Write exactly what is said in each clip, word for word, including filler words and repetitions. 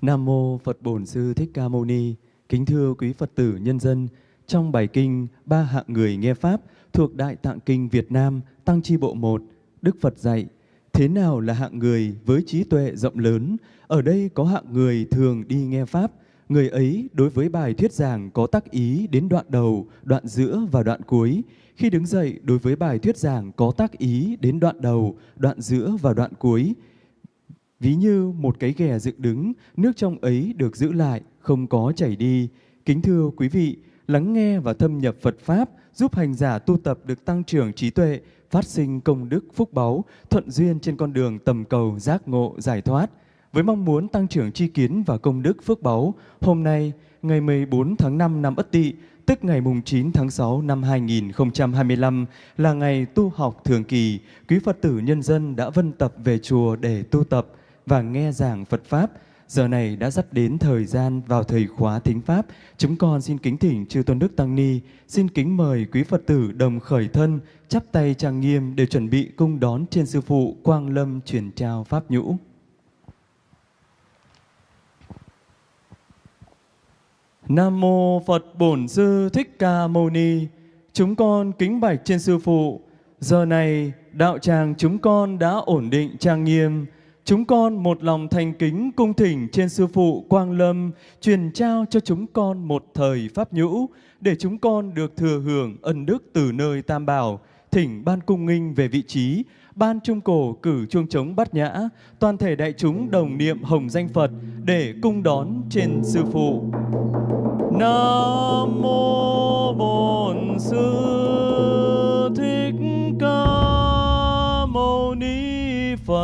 Nam mô Phật Bổn Sư Thích Ca Mâu Ni. Kính thưa quý Phật tử nhân dân, trong bài kinh Ba hạng người nghe Pháp thuộc Đại Tạng Kinh Việt Nam Tăng Chi Bộ một, Đức Phật dạy, thế nào là hạng người với trí tuệ rộng lớn? Ở đây có hạng người thường đi nghe Pháp. Người ấy đối với bài thuyết giảng có tác ý đến đoạn đầu, đoạn giữa và đoạn cuối. Khi đứng dậy đối với bài thuyết giảng có tác ý đến đoạn đầu, đoạn giữa và đoạn cuối. Ví như một cái ghè dựng đứng, nước trong ấy được giữ lại, không có chảy đi. Kính thưa quý vị, lắng nghe và thâm nhập Phật Pháp giúp hành giả tu tập được tăng trưởng trí tuệ, phát sinh công đức phúc báu, thuận duyên trên con đường tầm cầu giác ngộ giải thoát. Với mong muốn tăng trưởng tri kiến và công đức phước báu, hôm nay, ngày mười bốn tháng năm năm Ất Tỵ, tức ngày mùng chín tháng sáu năm hai nghìn không trăm hai mươi lăm, là ngày tu học thường kỳ, quý Phật tử nhân dân đã vân tập về chùa để tu tập và nghe giảng Phật Pháp. Giờ này đã dắt đến thời gian vào thời khóa thính Pháp. Chúng con xin kính thỉnh Chư Tôn Đức Tăng Ni, xin kính mời quý Phật tử đồng khởi thân, chắp tay trang nghiêm để chuẩn bị cung đón trên Sư Phụ Quang Lâm truyền trao Pháp nhũ. Nam mô Phật Bổn Sư Thích Ca Mâu Ni. Chúng con kính bạch trên Sư Phụ, giờ này đạo tràng chúng con đã ổn định trang nghiêm. Chúng con một lòng thành kính cung thỉnh trên Sư Phụ Quang Lâm truyền trao cho chúng con một thời Pháp nhũ để chúng con được thừa hưởng ân đức từ nơi Tam Bảo. Thỉnh ban cung nghinh về vị trí, ban trung cổ cử chuông trống bát nhã, toàn thể đại chúng đồng niệm hồng danh Phật để cung đón trên Sư Phụ. Nam mô Bổn Sư Thích Ca Mâu Ni Phật.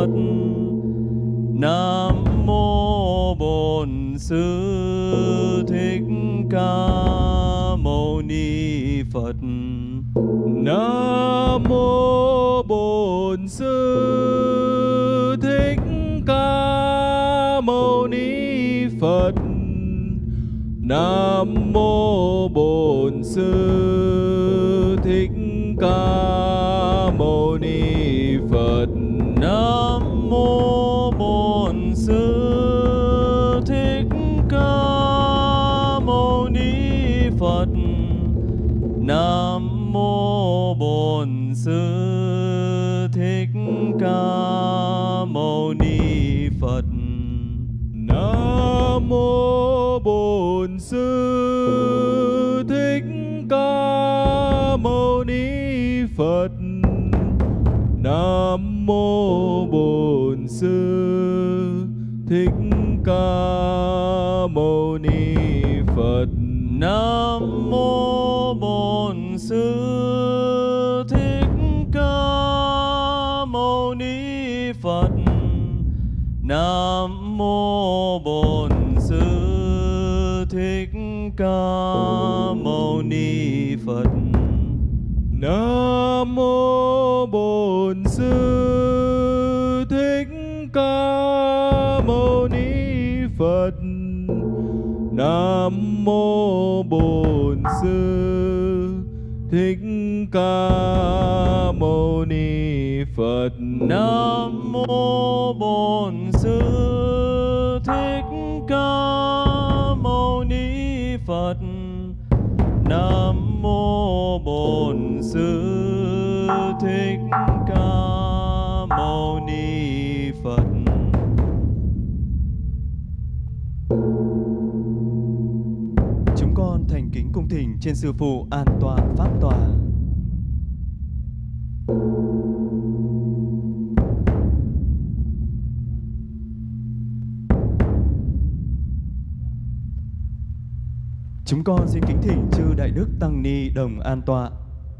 Nam mô Bổn Sư Thích Ca Mâu Ni Phật. Nam mô Bổn Sư Thích Ca Mâu Ni Phật. Nam mô Bổn Sư Thích Ca Mâu Ni Phật. Nam mô Bổn Sư Thích Ca Mâu Ni Phật. Nam mô Bổn Sư Thích Ca Mâu Ni Phật. Nam mô Bổn Sư Thích Ca Mâu Ni Phật. Nam mô Bổn Sư Thích Ca Mâu Ni Phật. Nam mô Bổn Sư Thích Ca Mâu Ni Phật. Nam mô Bổn Sư Thích Ca Mâu Ni Phật. Nam mô Bổn Sư Thích Ca Mâu Ni Phật. Nam mô Bổn Sư Thích Ca Mâu Ni Phật. Nam mô Bổn Sư Thích Ca Mâu Ni Phật. Nam mô Bổn Sư Thích Ca Mâu Ni Phật. Chúng con thành kính cung thỉnh trên Sư Phụ an tọa pháp tòa. Chúng con xin kính thỉnh chư Đại Đức Tăng Ni đồng an tọa.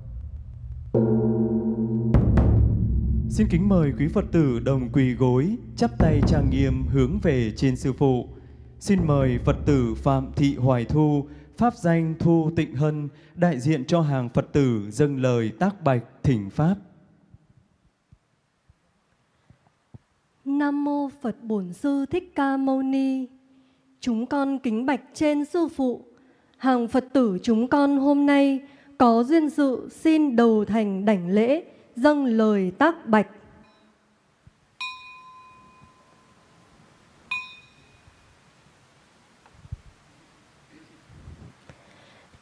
Xin kính mời quý Phật tử đồng quỳ gối, chắp tay trang nghiêm hướng về trên Sư Phụ. Xin mời Phật tử Phạm Thị Hoài Thu, pháp danh Thu Tịnh Hân, đại diện cho hàng Phật tử dâng lời tác bạch thỉnh Pháp. Nam mô Phật Bổn Sư Thích Ca Mâu Ni. Chúng con kính bạch trên Sư Phụ, hàng Phật tử chúng con hôm nay có duyên dự xin đầu thành đảnh lễ, dâng lời tác bạch.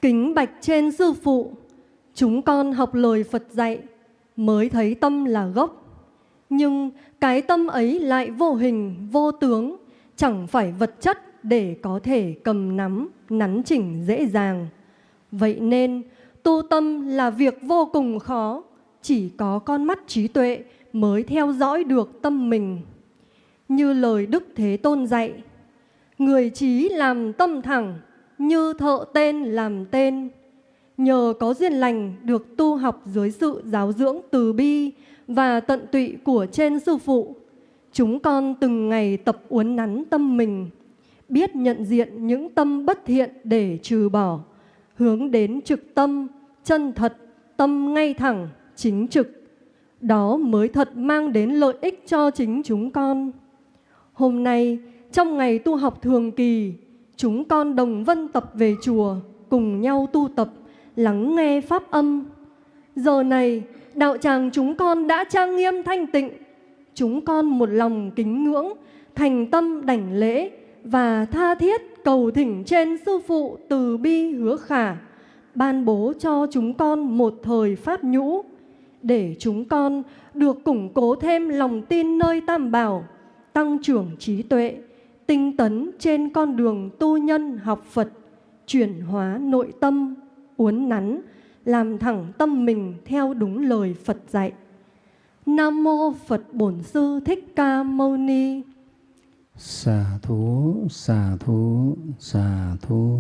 Kính bạch trên sư phụ, chúng con học lời Phật dạy mới thấy tâm là gốc. Nhưng cái tâm ấy lại vô hình, vô tướng, chẳng phải vật chất để có thể cầm nắm, nắn chỉnh dễ dàng. Vậy nên tu tâm là việc vô cùng khó, chỉ có con mắt trí tuệ mới theo dõi được tâm mình. Như lời Đức Thế Tôn dạy, người trí làm tâm thẳng, như thợ tên làm tên. Nhờ có duyên lành được tu học dưới sự giáo dưỡng từ bi và tận tụy của trên sư phụ, chúng con từng ngày tập uốn nắn tâm mình, biết nhận diện những tâm bất thiện để trừ bỏ, hướng đến trực tâm, chân thật, tâm ngay thẳng, chính trực. Đó mới thật mang đến lợi ích cho chính chúng con. Hôm nay, trong ngày tu học thường kỳ, chúng con đồng vân tập về chùa, cùng nhau tu tập, lắng nghe pháp âm. Giờ này, đạo tràng chúng con đã trang nghiêm thanh tịnh. Chúng con một lòng kính ngưỡng, thành tâm đảnh lễ và tha thiết cầu thỉnh trên sư phụ từ bi hứa khả, ban bố cho chúng con một thời pháp nhũ, để chúng con được củng cố thêm lòng tin nơi Tam Bảo, tăng trưởng trí tuệ, tinh tấn trên con đường tu nhân học Phật, chuyển hóa nội tâm, uốn nắn, làm thẳng tâm mình theo đúng lời Phật dạy. Nam mô Phật Bổn Sư Thích Ca Mâu Ni. Xà thú, xà thú, xà thú.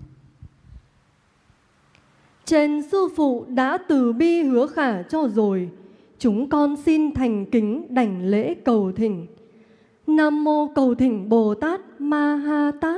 Trên sư phụ đã từ bi hứa khả cho rồi, chúng con xin thành kính đảnh lễ cầu thỉnh. Nam mô cầu thỉnh Bồ Tát Ma Ha Tát.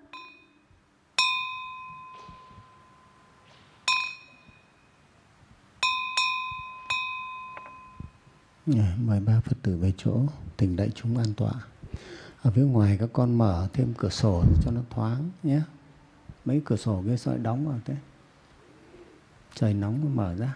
Mời ba Phật tử về chỗ, thỉnh đại chúng an tọa. Ở phía ngoài các con mở thêm cửa sổ cho nó thoáng nhé. Mấy cửa sổ kia sao lại đóng vào thế? Trời nóng mở ra.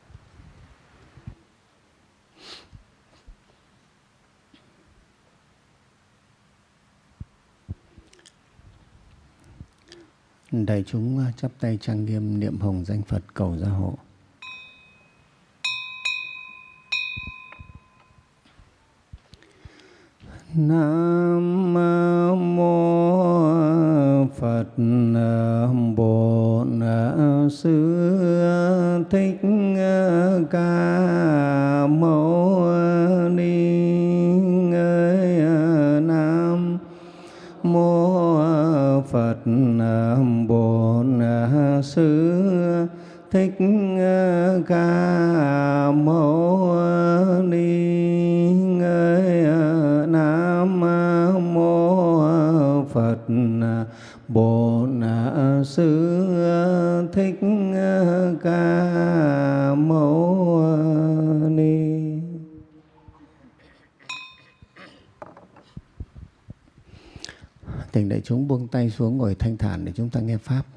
Đại chúng chắp tay trang nghiêm niệm hồng danh Phật cầu gia hộ. Nam mô Phật Bổn Sư Thích Ca Mâu Ni. Nam mô Phật Bổn Sư Thích Ca Mâu Ni. Nam mô Phật Bổn Sư Thích Ca Mâu Ni. Thỉnh đại chúng buông tay xuống ngồi thanh thản để chúng ta nghe pháp.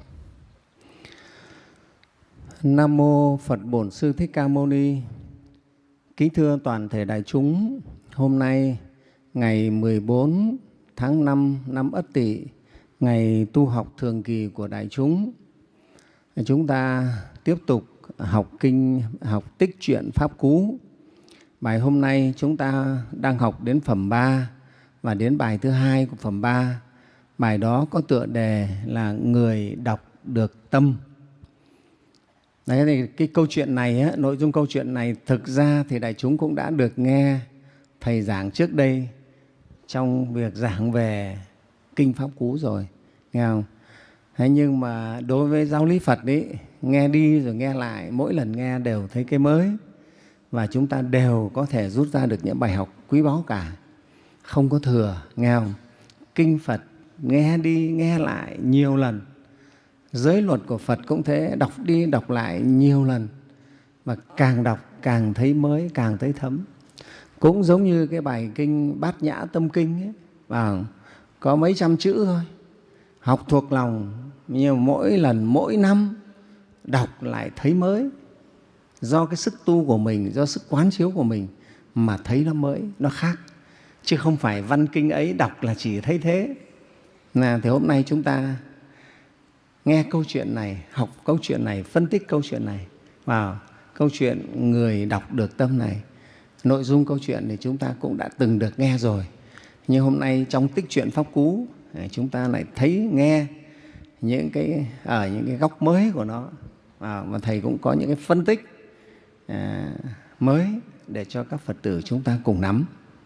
Nam mô Phật Bổn Sư Thích Ca Mâu Ni. Kính thưa toàn thể đại chúng, hôm nay ngày mười bốn tháng năm năm Ất Tỵ, ngày tu học thường kỳ của đại chúng, chúng ta tiếp tục học kinh, học tích truyện Pháp Cú. Bài hôm nay chúng ta đang học đến phẩm ba và đến bài thứ hai của phẩm ba. Bài đó có tựa đề là Người đọc được tâm. Đấy, thì cái câu chuyện này, á, nội dung câu chuyện này thực ra thì đại chúng cũng đã được nghe Thầy giảng trước đây trong việc giảng về Kinh Pháp Cú rồi, nghe không? Thế nhưng mà đối với giáo lý Phật ấy, nghe đi rồi nghe lại, mỗi lần nghe đều thấy cái mới và chúng ta đều có thể rút ra được những bài học quý báu cả, không có thừa, nghe không? Kinh Phật nghe đi nghe lại nhiều lần, giới luật của Phật cũng thế, đọc đi đọc lại nhiều lần và càng đọc càng thấy mới, càng thấy thấm. Cũng giống như cái bài kinh Bát Nhã Tâm Kinh ấy, và có mấy trăm chữ thôi, học thuộc lòng, nhưng mỗi lần, mỗi năm đọc lại thấy mới. Do cái sức tu của mình, do sức quán chiếu của mình mà thấy nó mới, nó khác. Chứ không phải văn kinh ấy đọc là chỉ thấy thế. Là, thì hôm nay chúng ta nghe câu chuyện này, học câu chuyện này, phân tích câu chuyện này. Vào câu chuyện người đọc được tâm này, nội dung câu chuyện thì chúng ta cũng đã từng được nghe rồi. Nhưng hôm nay trong tích truyện Pháp Cú, chúng ta lại thấy nghe những cái ở những cái góc mới của nó, à, và thầy cũng có những cái phân tích à, mới để cho các Phật tử chúng ta cùng nắm.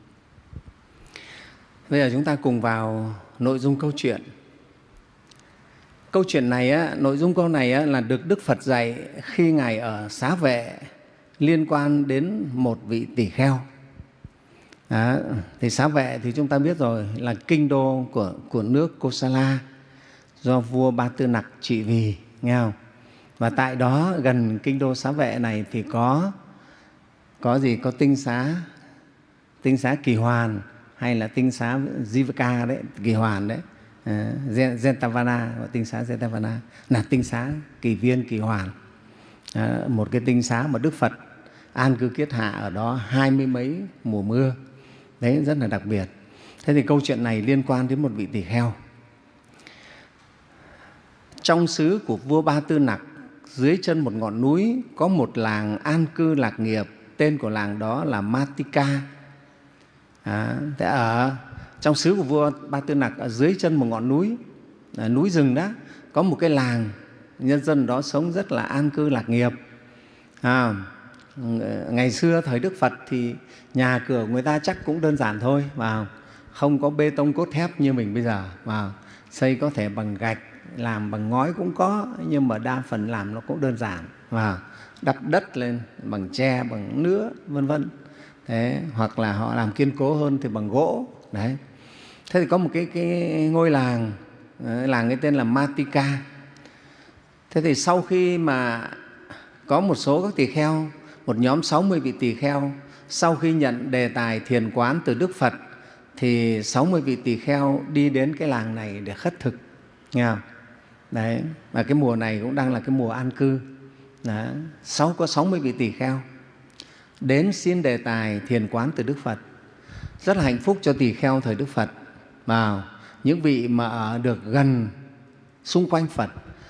Bây giờ chúng ta cùng vào nội dung câu chuyện. Câu chuyện này, á, nội dung câu này á, là được Đức Phật dạy khi Ngài ở Xá Vệ liên quan đến một vị tỳ kheo. Đó, thì Xá Vệ thì chúng ta biết rồi là kinh đô của, của nước Kosala do vua Ba Tư Nặc trị vì, nghe không? Và tại đó gần kinh đô Xá Vệ này thì có có gì có tinh xá tinh xá Kỳ Hoàn hay là tinh xá Jivaka đấy, Kỳ Hoàn đấy, à, Jetavana, tinh xá Jetavana là tinh xá Kỳ Viên, Kỳ Hoàn, à, một cái tinh xá mà Đức Phật an cư kiết hạ ở đó hai mươi mấy mùa mưa, đấy rất là đặc biệt. Thế thì câu chuyện này liên quan đến một vị tỳ kheo. Trong xứ của vua Ba Tư Nặc, dưới chân một ngọn núi có một làng an cư lạc nghiệp, tên của làng đó là Matika. À, thế ở trong xứ của vua Ba Tư Nặc, ở dưới chân một ngọn núi, à, núi rừng đó, có một cái làng, nhân dân đó sống rất là an cư lạc nghiệp. À, ngày xưa thời Đức Phật thì nhà cửa người ta chắc cũng đơn giản thôi, vào không có bê tông cốt thép như mình bây giờ, vào xây có thể bằng gạch, làm bằng ngói cũng có, nhưng mà đa phần làm nó cũng đơn giản, vào đắp đất lên bằng tre, bằng nứa, vân vân. Thế hoặc là họ làm kiên cố hơn thì bằng gỗ. Đấy. Thế thì có một cái, cái ngôi làng, làng cái tên là Matika. Thế thì sau khi mà có một số các tỳ kheo, một nhóm sáu mươi vị tỳ kheo, sau khi nhận đề tài thiền quán từ Đức Phật thì sáu mươi vị tỳ kheo đi đến cái làng này để khất thực, nghe không? Đấy, và cái mùa này cũng đang là cái mùa an cư. Đó. Sáu, có sáu mươi vị tỳ kheo đến xin đề tài thiền quán từ Đức Phật. Rất là hạnh phúc cho tỳ kheo thời Đức Phật. Vào những vị mà ở được gần xung quanh Phật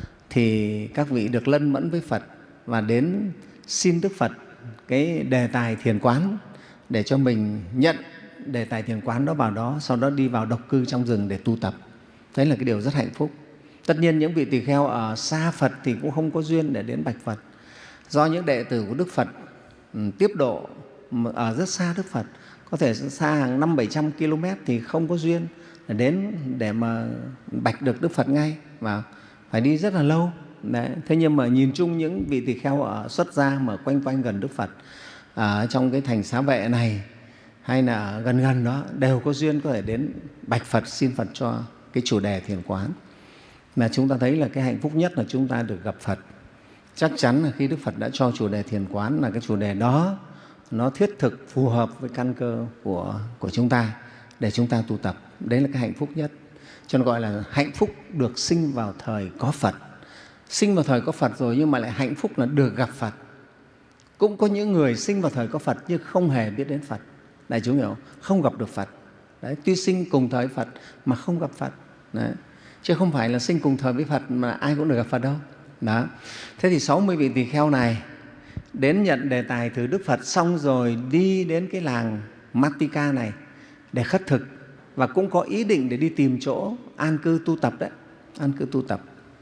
thì các vị được lân mẫn với Phật và đến xin Đức Phật cái đề tài thiền quán để cho mình nhận đề tài thiền quán đó vào đó, sau đó đi vào độc cư trong rừng để tu tập. Đấy là cái điều rất hạnh phúc. Tất nhiên những vị tỳ kheo ở xa Phật thì cũng không có duyên để đến bạch Phật. Do những đệ tử của Đức Phật tiếp độ ở rất xa Đức Phật, có thể xa hàng năm bảy trăm ki lô mét thì không có duyên để đến để mà bạch được Đức Phật ngay, và phải đi rất là lâu. Đấy. Thế nhưng mà nhìn chung những vị tỳ kheo ở xuất gia mà quanh quanh gần Đức Phật ở trong cái thành Xá Vệ này hay là ở gần gần đó đều có duyên có thể đến bạch Phật, xin Phật cho cái chủ đề thiền quán. Mà chúng ta thấy là cái hạnh phúc nhất là chúng ta được gặp Phật. Chắc chắn là khi Đức Phật đã cho chủ đề thiền quán là cái chủ đề đó nó thiết thực, phù hợp với căn cơ của, của chúng ta để chúng ta tu tập. Đấy là cái hạnh phúc nhất. Cho nên gọi là hạnh phúc được sinh vào thời có Phật. Sinh vào thời có Phật rồi nhưng mà lại hạnh phúc là được gặp Phật. Cũng có những người sinh vào thời có Phật nhưng không hề biết đến Phật. Đại chúng hiểu không? Không gặp được Phật. Đấy, tuy sinh cùng thời Phật mà không gặp Phật. Đấy. Chứ không phải là sinh cùng thời với Phật mà ai cũng được gặp Phật đâu. Đó. Thế thì sáu mươi vị tỳ kheo này đến nhận đề tài từ Đức Phật xong rồi đi đến cái làng Matika này để khất thực và cũng có ý định để đi tìm chỗ an cư tu tập đấy, an cư tu tập.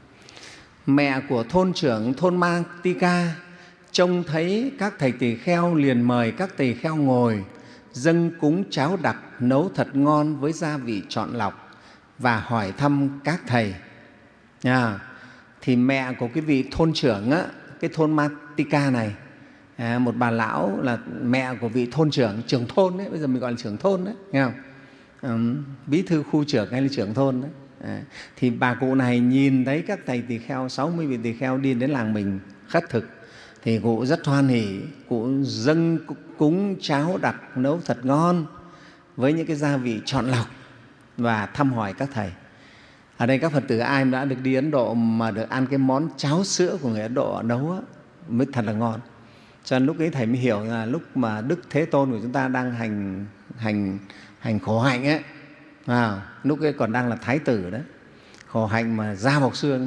Mẹ của thôn trưởng thôn Matika trông thấy các thầy tỳ kheo liền mời các tỳ kheo ngồi, dâng cúng cháo đặc nấu thật ngon với gia vị chọn lọc và hỏi thăm các thầy. À, thì mẹ của cái vị thôn trưởng á, cái thôn Matika này, à, một bà lão là mẹ của vị thôn trưởng, trưởng thôn đấy, bây giờ mình gọi là trưởng thôn đấy, nghe không? À, bí thư khu trưởng hay là trưởng thôn đấy. À, thì bà cụ này nhìn thấy các thầy tỳ kheo, sáu mươi vị tỳ kheo đi đến làng mình khất thực thì cụ rất hoan hỉ, cụ dâng cúng cháo đặc nấu thật ngon với những cái gia vị chọn lọc và thăm hỏi các thầy. Ở đây các Phật tử ai đã được đi Ấn Độ mà được ăn cái món cháo sữa của người Ấn Độ nấu á, mới thật là ngon. Cho nên lúc ấy thầy mới hiểu là lúc mà Đức Thế Tôn của chúng ta đang hành hành hành khổ hạnh ấy, à, lúc ấy còn đang là thái tử đấy, khổ hạnh mà da bọc xương đấy,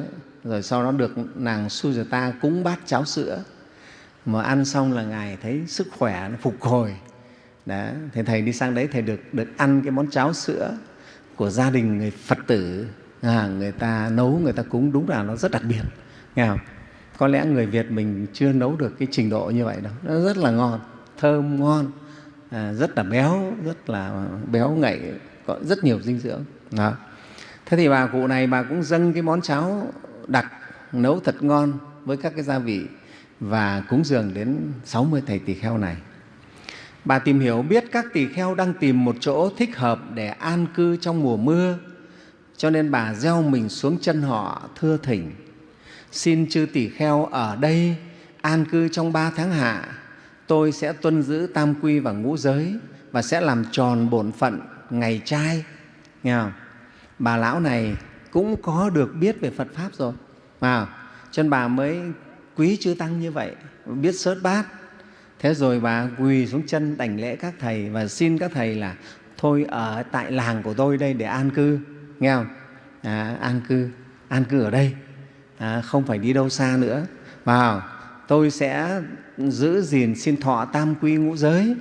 rồi sau đó được nàng Sujata cúng bát cháo sữa, mà ăn xong là Ngài thấy sức khỏe nó phục hồi. Đó, thì Thầy đi sang đấy, Thầy được, được ăn cái món cháo sữa của gia đình người Phật tử, à, người ta nấu, người ta cúng, đúng là nó rất đặc biệt. Nghe không? Có lẽ người Việt mình chưa nấu được cái trình độ như vậy đâu. Nó rất là ngon, thơm ngon, à, rất là béo, rất là béo ngậy, có rất nhiều dinh dưỡng. Đó. Thế thì bà cụ này bà cũng dâng cái món cháo đặc, nấu thật ngon với các cái gia vị và cúng dường đến sáu mươi thầy tỳ kheo này. Bà tìm hiểu biết các tỳ kheo đang tìm một chỗ thích hợp để an cư trong mùa mưa, cho nên bà gieo mình xuống chân họ thưa thỉnh: xin chư tỳ kheo ở đây an cư trong ba tháng hạ, tôi sẽ tuân giữ tam quy và ngũ giới và sẽ làm tròn bổn phận ngày trai. Nghe không? Bà lão này cũng có được biết về Phật Pháp rồi, à, cho nên bà mới quý chư Tăng như vậy, biết sớt bát. Thế rồi bà quỳ xuống chân đảnh lễ các thầy và xin các thầy là thôi ở tại làng của tôi đây để an cư. Nghe không? À, an cư, an cư ở đây, à, không phải đi đâu xa nữa. Vào, tôi sẽ giữ gìn xin thọ tam quy ngũ giới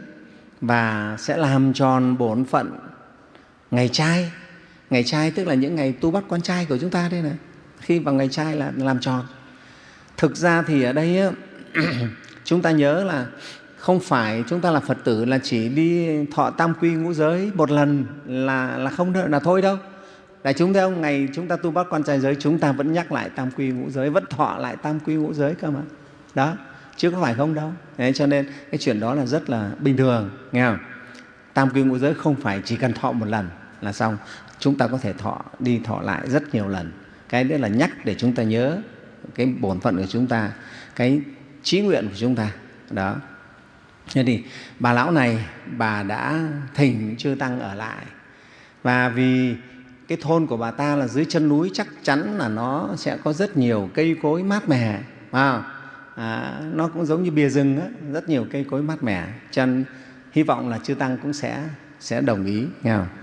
và sẽ làm tròn bổn phận ngày trai. Ngày trai tức là những ngày tu bắt quan trai của chúng ta đây này. Khi vào ngày trai là làm tròn. Thực ra thì ở đây chúng ta nhớ là không phải chúng ta là Phật tử là chỉ đi thọ tam quy ngũ giới một lần là, là không là thôi đâu. Là chúng thấy không, ngày chúng ta tu bắt quan trai giới chúng ta vẫn nhắc lại tam quy ngũ giới, vẫn thọ lại tam quy ngũ giới cơ mà. Đó, chứ có phải không đâu. Đấy, cho nên cái chuyện đó là rất là bình thường, nghe không? Tam quy ngũ giới không phải chỉ cần thọ một lần là xong. Chúng ta có thể thọ, đi thọ lại rất nhiều lần. Cái đấy là nhắc để chúng ta nhớ cái bổn phận của chúng ta, cái chí nguyện của chúng ta. Đó. Thế thì bà lão này, bà đã thỉnh chư Tăng ở lại. Và vì cái thôn của bà ta là dưới chân núi, chắc chắn là nó sẽ có rất nhiều cây cối mát mẻ. À, à, nó cũng giống như bìa rừng á, rất nhiều cây cối mát mẻ. Cho nên hy vọng là chư Tăng cũng sẽ, sẽ đồng ý. Nghe không?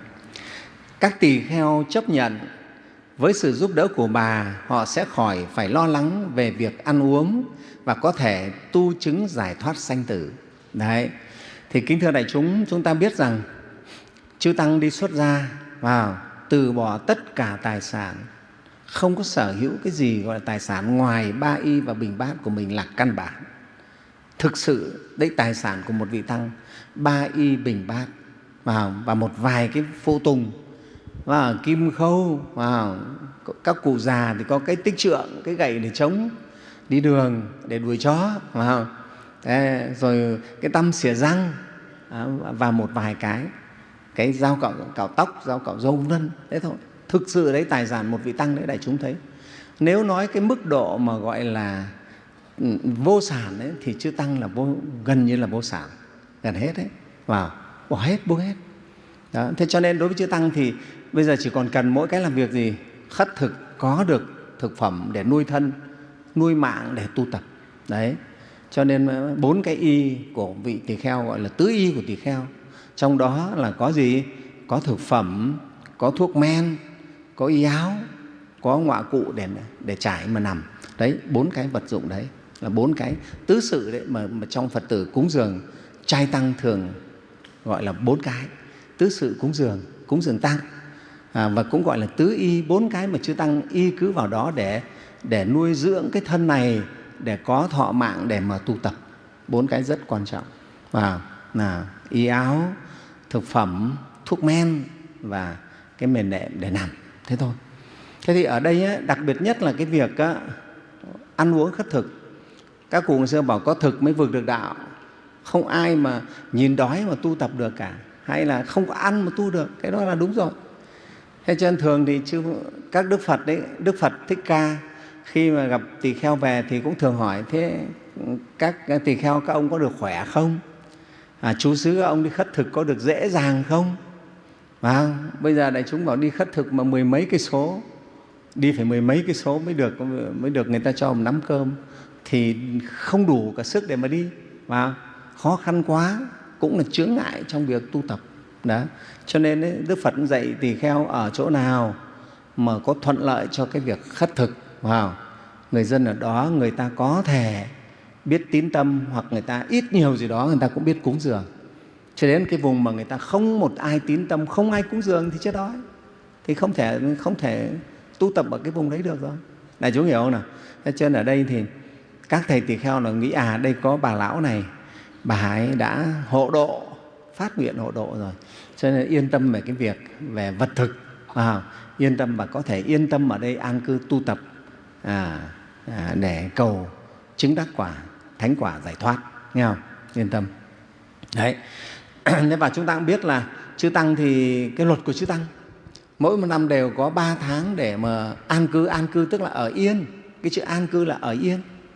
Các tỳ kheo chấp nhận với sự giúp đỡ của bà, họ sẽ khỏi phải lo lắng về việc ăn uống và có thể tu chứng giải thoát sanh tử. Đấy. Thì kính thưa đại chúng, chúng ta biết rằng chư Tăng đi xuất gia vào, từ bỏ tất cả tài sản, không có sở hữu cái gì gọi là tài sản ngoài ba y và bình bát của mình là căn bản. Thực sự đấy, tài sản của một vị Tăng, ba y bình bát vào, và một vài cái phụ tùng, và kim khâu, vào các cụ già thì có cái tích trượng, cái gậy để chống đi đường, để đuổi chó, vào. Thế, rồi cái tăm xỉa răng, và một vài cái cái dao cạo, cạo tóc, dao cạo râu vân, thế thôi. Thực sự đấy tài sản một vị Tăng đấy, đại chúng thấy. Nếu nói cái mức độ mà gọi là vô sản đấy, thì chư Tăng là vô, gần như là vô sản, gần hết đấy, vào bỏ hết, buông hết. Đó. Thế cho nên đối với chư Tăng thì bây giờ chỉ còn cần mỗi cái làm việc gì? Khất thực, có được thực phẩm để nuôi thân, nuôi mạng để tu tập. Đấy. Cho nên bốn cái y của vị tỳ kheo gọi là tứ y của tỳ kheo. Trong đó là có gì? Có thực phẩm, có thuốc men, có y áo, có ngọa cụ để, để trải mà nằm. Đấy, bốn cái vật dụng đấy là bốn cái tứ sự đấy mà, mà trong Phật tử cúng dường trai Tăng thường gọi là bốn cái. Tứ sự cúng dường, cúng dường Tăng, à, và cũng gọi là tứ y, bốn cái mà chư Tăng y cứ vào đó để, để nuôi dưỡng cái thân này, để có thọ mạng để mà tu tập. Bốn cái rất quan trọng. Và là y áo, thực phẩm, thuốc men và cái mền đệm để nằm. Thế thôi. Thế thì ở đây ấy, đặc biệt nhất là cái việc á, ăn uống khất thực. Các cụ ngày xưa bảo có thực mới vực được đạo. Không ai mà nhìn đói mà tu tập được cả, hay là không có ăn mà tu được, cái đó là đúng rồi. Thế cho nên thường thì chứ các Đức Phật đấy, Đức Phật Thích Ca khi mà gặp tỳ kheo về thì cũng thường hỏi: thế các tỳ kheo các ông có được khỏe không? À, chú xứ các ông đi khất thực có được dễ dàng không? À, bây giờ đại chúng bảo đi khất thực mà mười mấy cây số, đi phải mười mấy cây số mới được mới được người ta cho một nắm cơm, thì không đủ cả sức để mà đi, và khó khăn quá, cũng là chướng ngại trong việc tu tập. Đó. Cho nên ấy, Đức Phật dạy tỳ kheo ở chỗ nào mà có thuận lợi cho cái việc khất thực, vào người dân ở đó người ta có thể biết tín tâm, hoặc người ta ít nhiều gì đó người ta cũng biết cúng dường. Cho đến cái vùng mà người ta không một ai tín tâm, không ai cúng dường thì chết đói, thì không thể không thể tu tập ở cái vùng đấy được rồi. Đại chúng hiểu không nào? Cho nên ở đây thì các thầy tỳ kheo là nghĩ à đây có bà lão này, bà ấy đã hộ độ, phát nguyện hộ độ rồi, cho nên yên tâm về cái việc về vật thực, à, yên tâm và có thể yên tâm ở đây an cư tu tập à, à, để cầu chứng đắc quả thánh quả giải thoát, nghe không? Yên tâm đấy. Thế và chúng ta cũng biết là chư tăng thì cái luật của chư tăng mỗi một năm đều có ba tháng để mà an cư. An cư tức là ở yên, cái chữ an cư là ở yên.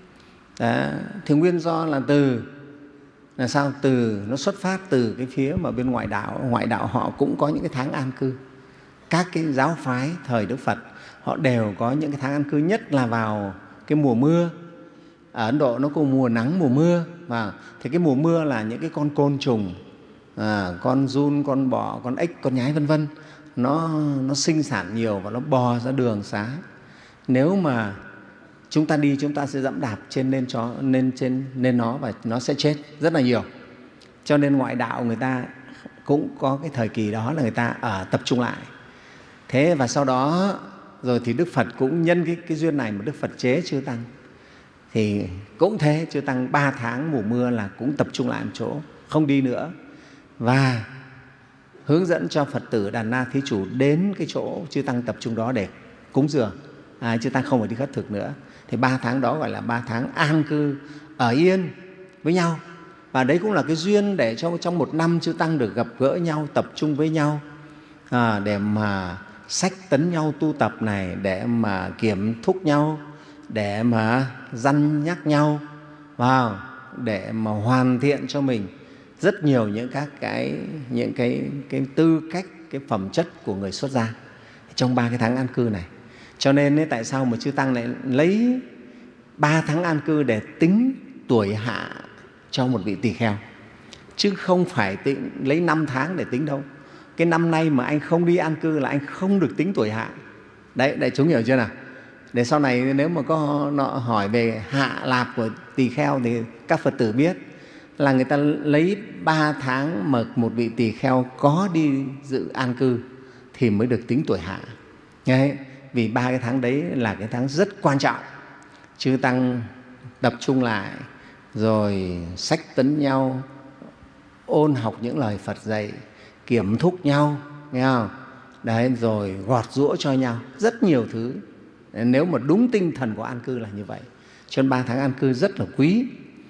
Đó. Thì nguyên do là từ là sao? Từ nó xuất phát từ cái phía mà bên ngoại đạo, ngoại đạo họ cũng có những cái tháng an cư. Các cái giáo phái thời Đức Phật họ đều có những cái tháng an cư, nhất là vào cái mùa mưa. Ở Ấn Độ nó có mùa nắng, mùa mưa, và thì cái mùa mưa là những cái con côn trùng, à, con giun, con bọ, con ếch, con nhái vân vân, nó nó sinh sản nhiều và nó bò ra đường xá. Nếu mà chúng ta đi, chúng ta sẽ dẫm đạp trên lên chó lên trên lên nó và nó sẽ chết rất là nhiều. Cho nên ngoại đạo người ta cũng có cái thời kỳ đó là người ta ở tập trung lại. Thế và sau đó rồi thì Đức Phật cũng nhân cái, cái duyên này mà Đức Phật chế chư tăng. Thì cũng thế, chư tăng ba tháng mùa mưa là cũng tập trung lại một chỗ, không đi nữa, và hướng dẫn cho Phật tử Đàn Na Thí Chủ đến cái chỗ chư tăng tập trung đó để cúng dường. À, chư tăng không phải đi khất thực nữa. Thì ba tháng đó gọi là ba tháng an cư ở yên với nhau. Và đấy cũng là cái duyên để cho trong một năm chư tăng được gặp gỡ nhau, tập trung với nhau, à, để mà sách tấn nhau tu tập này, để mà kiểm thúc nhau, để mà răn nhắc nhau, vào để mà hoàn thiện cho mình rất nhiều những các cái những cái cái tư cách, cái phẩm chất của người xuất gia trong ba cái tháng an cư này. Cho nên ấy, tại sao mà chư tăng lại lấy ba tháng an cư để tính tuổi hạ cho một vị tỳ kheo, chứ không phải tính, lấy năm tháng để tính đâu. Cái năm nay mà anh không đi an cư là anh không được tính tuổi hạ. Đấy, đại chúng hiểu chưa nào? Để sau này nếu mà có hỏi về hạ lạp của tỳ kheo thì các Phật tử biết là người ta lấy ba tháng mà một vị tỳ kheo có đi dự an cư thì mới được tính tuổi hạ. Đấy, vì ba cái tháng đấy là cái tháng rất quan trọng. Chư tăng tập trung lại rồi sách tấn nhau, ôn học những lời Phật dạy, kiểm thúc nhau, nghe không? Đấy, rồi gọt giũa cho nhau, rất nhiều thứ. Nếu mà đúng tinh thần của an cư là như vậy. Cho nên ba tháng an cư rất là quý.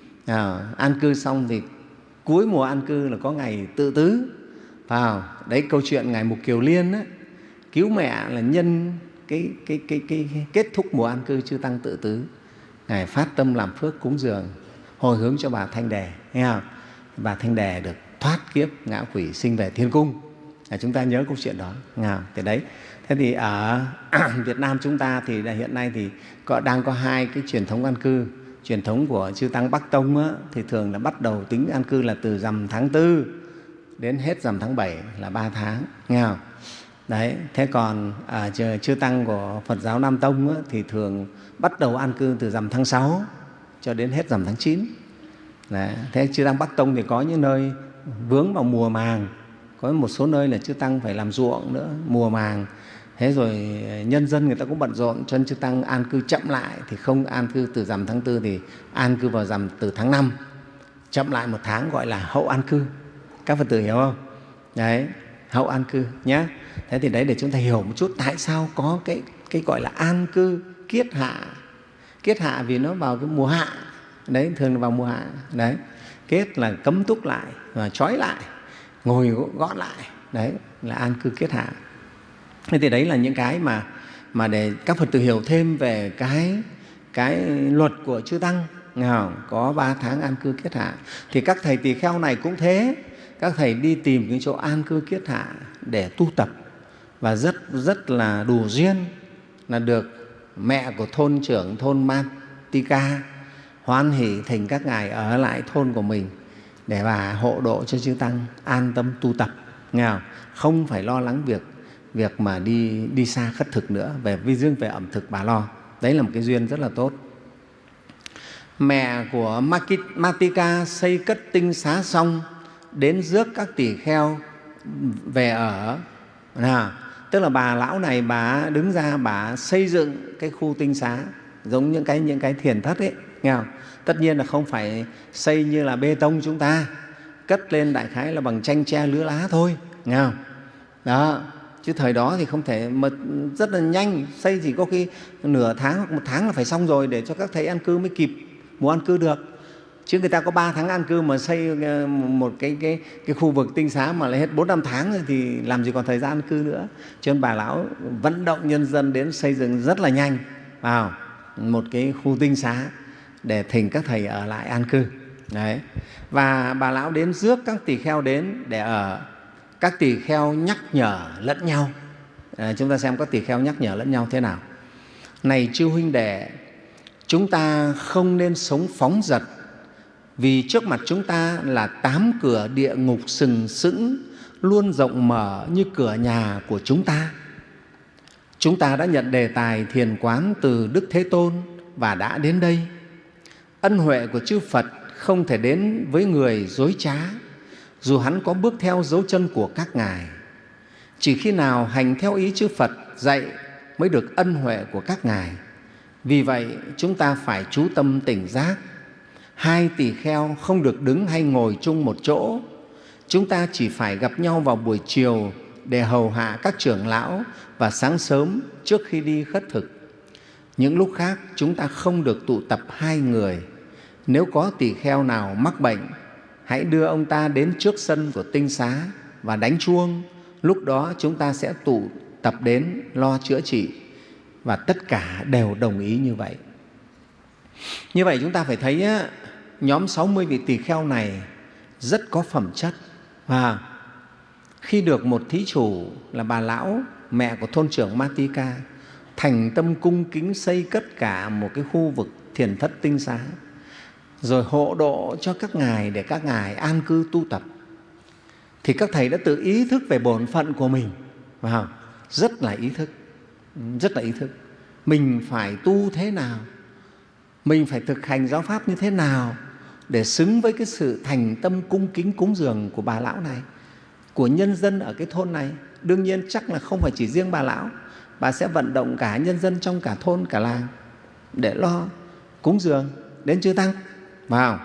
À, an cư xong thì cuối mùa an cư là có ngày tự tứ. Vào đấy, câu chuyện Ngài Mục Kiều Liên á, cứu mẹ là nhân cái, cái, cái, cái, cái kết thúc mùa an cư chư tăng tự tứ. Ngài phát tâm làm phước cúng dường hồi hướng cho bà Thanh Đề, nghe không? Bà Thanh Đề được thoát kiếp ngạ quỷ sinh về thiên cung. À, chúng ta nhớ câu chuyện đó, nghe không? Thì đấy. Thế thì ở Việt Nam chúng ta thì hiện nay thì có, đang có hai cái truyền thống an cư. Truyền thống của chư tăng Bắc Tông á, thì thường là bắt đầu tính an cư là từ rằm tháng tư đến hết rằm tháng bảy là ba tháng, nghe không? Đấy, thế còn à, chư tăng của Phật giáo Nam Tông á, thì thường bắt đầu an cư từ rằm tháng sáu cho đến hết rằm tháng chín. Đấy, thế chư tăng Bắc Tông thì có những nơi vướng vào mùa màng, có một số nơi là chư tăng phải làm ruộng nữa, mùa màng. Thế rồi nhân dân người ta cũng bận rộn, cho nên chư tăng an cư chậm lại, thì không an cư từ rằm tháng tư thì an cư vào rằm từ tháng năm, chậm lại một tháng gọi là hậu an cư. Các Phật tử hiểu không? Đấy, hậu an cư nhé. Thế thì đấy, để chúng ta hiểu một chút tại sao có cái, cái gọi là an cư kiết hạ. Kiết hạ vì nó vào cái mùa hạ, đấy, thường là vào mùa hạ. Đấy, kết là cấm túc lại và trói lại, ngồi gọn lại, đấy là an cư kiết hạ. Thế thì đấy là những cái mà mà để các Phật tử hiểu thêm về cái cái luật của chư tăng. Có ba tháng an cư kiết hạ. Thì các thầy tỳ kheo này cũng thế, các thầy đi tìm cái chỗ an cư kiết hạ để tu tập, và rất rất là đủ duyên là được mẹ của thôn trưởng thôn Matika hoan hỷ thỉnh các ngài ở lại thôn của mình để bà hộ độ cho chư tăng an tâm tu tập, nghe không? Không phải lo lắng việc việc mà đi đi xa khất thực nữa, về vi dương về ẩm thực bà lo. Đấy là một cái duyên rất là tốt. Mẹ của Matika xây cất tinh xá xong đến rước các tỳ kheo về ở. À, tức là bà lão này bà đứng ra bà xây dựng cái khu tinh xá giống những cái những cái thiền thất ấy, nghe không? Tất nhiên là không phải xây như là bê tông chúng ta, cất lên đại khái là bằng tranh tre lứa lá thôi, nghe không? Đó, chứ thời đó thì không thể mà rất là nhanh, xây chỉ có khi nửa tháng hoặc một tháng là phải xong rồi để cho các thầy an cư mới kịp mùa an cư được. Chứ người ta có ba tháng an cư mà xây một cái, cái, cái khu vực tinh xá mà lại hết bốn năm tháng rồi thì làm gì còn thời gian an cư nữa. Cho nên bà lão vận động nhân dân đến xây dựng rất là nhanh vào một cái khu tinh xá để thỉnh các thầy ở lại an cư. Đấy. Và bà lão đến rước các tỳ kheo đến để ở. Các tỳ kheo nhắc nhở lẫn nhau. À, chúng ta xem các tỳ kheo nhắc nhở lẫn nhau thế nào. Này chư huynh đệ, chúng ta không nên sống phóng dật, vì trước mặt chúng ta là tám cửa địa ngục sừng sững, luôn rộng mở như cửa nhà của chúng ta. Chúng ta đã nhận đề tài thiền quán từ Đức Thế Tôn và đã đến đây. Ân huệ của chư Phật không thể đến với người dối trá, dù hắn có bước theo dấu chân của các ngài. Chỉ khi nào hành theo ý chư Phật dạy mới được ân huệ của các ngài. Vì vậy chúng ta phải chú tâm tỉnh giác. Hai tỳ kheo không được đứng hay ngồi chung một chỗ. Chúng ta chỉ phải gặp nhau vào buổi chiều để hầu hạ các trưởng lão và sáng sớm trước khi đi khất thực. Những lúc khác chúng ta không được tụ tập hai người. Nếu có tỳ kheo nào mắc bệnh, hãy đưa ông ta đến trước sân của tinh xá và đánh chuông. Lúc đó chúng ta sẽ tụ tập đến lo chữa trị. Và tất cả đều đồng ý như vậy. Như vậy chúng ta phải thấy á, nhóm sáu mươi vị tỳ kheo này rất có phẩm chất. Và khi được một thí chủ là bà lão, mẹ của thôn trưởng Matika, thành tâm cung kính xây cất cả một cái khu vực thiền thất tinh xá, rồi hộ độ cho các ngài để các ngài an cư tu tập, thì các thầy đã tự ý thức về bổn phận của mình. Wow, rất là ý thức, rất là ý thức. Mình phải tu thế nào, mình phải thực hành giáo pháp như thế nào để xứng với cái sự thành tâm cung kính cúng dường của bà lão này, của nhân dân ở cái thôn này. Đương nhiên chắc là không phải chỉ riêng bà lão, bà sẽ vận động cả nhân dân trong cả thôn, cả làng để lo cúng dường đến chư Tăng. Vào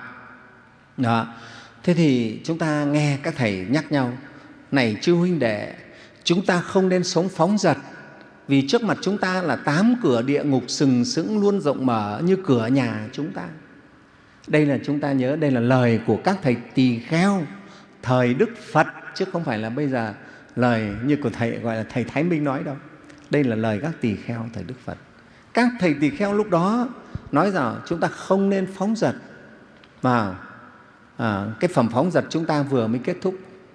đó. Thế thì chúng ta nghe các thầy nhắc nhau, này chư huynh đệ, chúng ta không nên sống phóng dật, vì trước mặt chúng ta là tám cửa địa ngục sừng sững luôn rộng mở như cửa nhà chúng ta. Đây là chúng ta nhớ, đây là lời của các thầy tỳ kheo thời Đức Phật, chứ không phải là bây giờ lời như của thầy gọi là thầy Thái Minh nói đâu. Đây là lời các tỳ kheo thời Đức Phật. Các thầy tỳ kheo lúc đó nói rằng chúng ta không nên phóng dật. Vào à, cái phẩm phóng dật chúng ta vừa mới kết thúc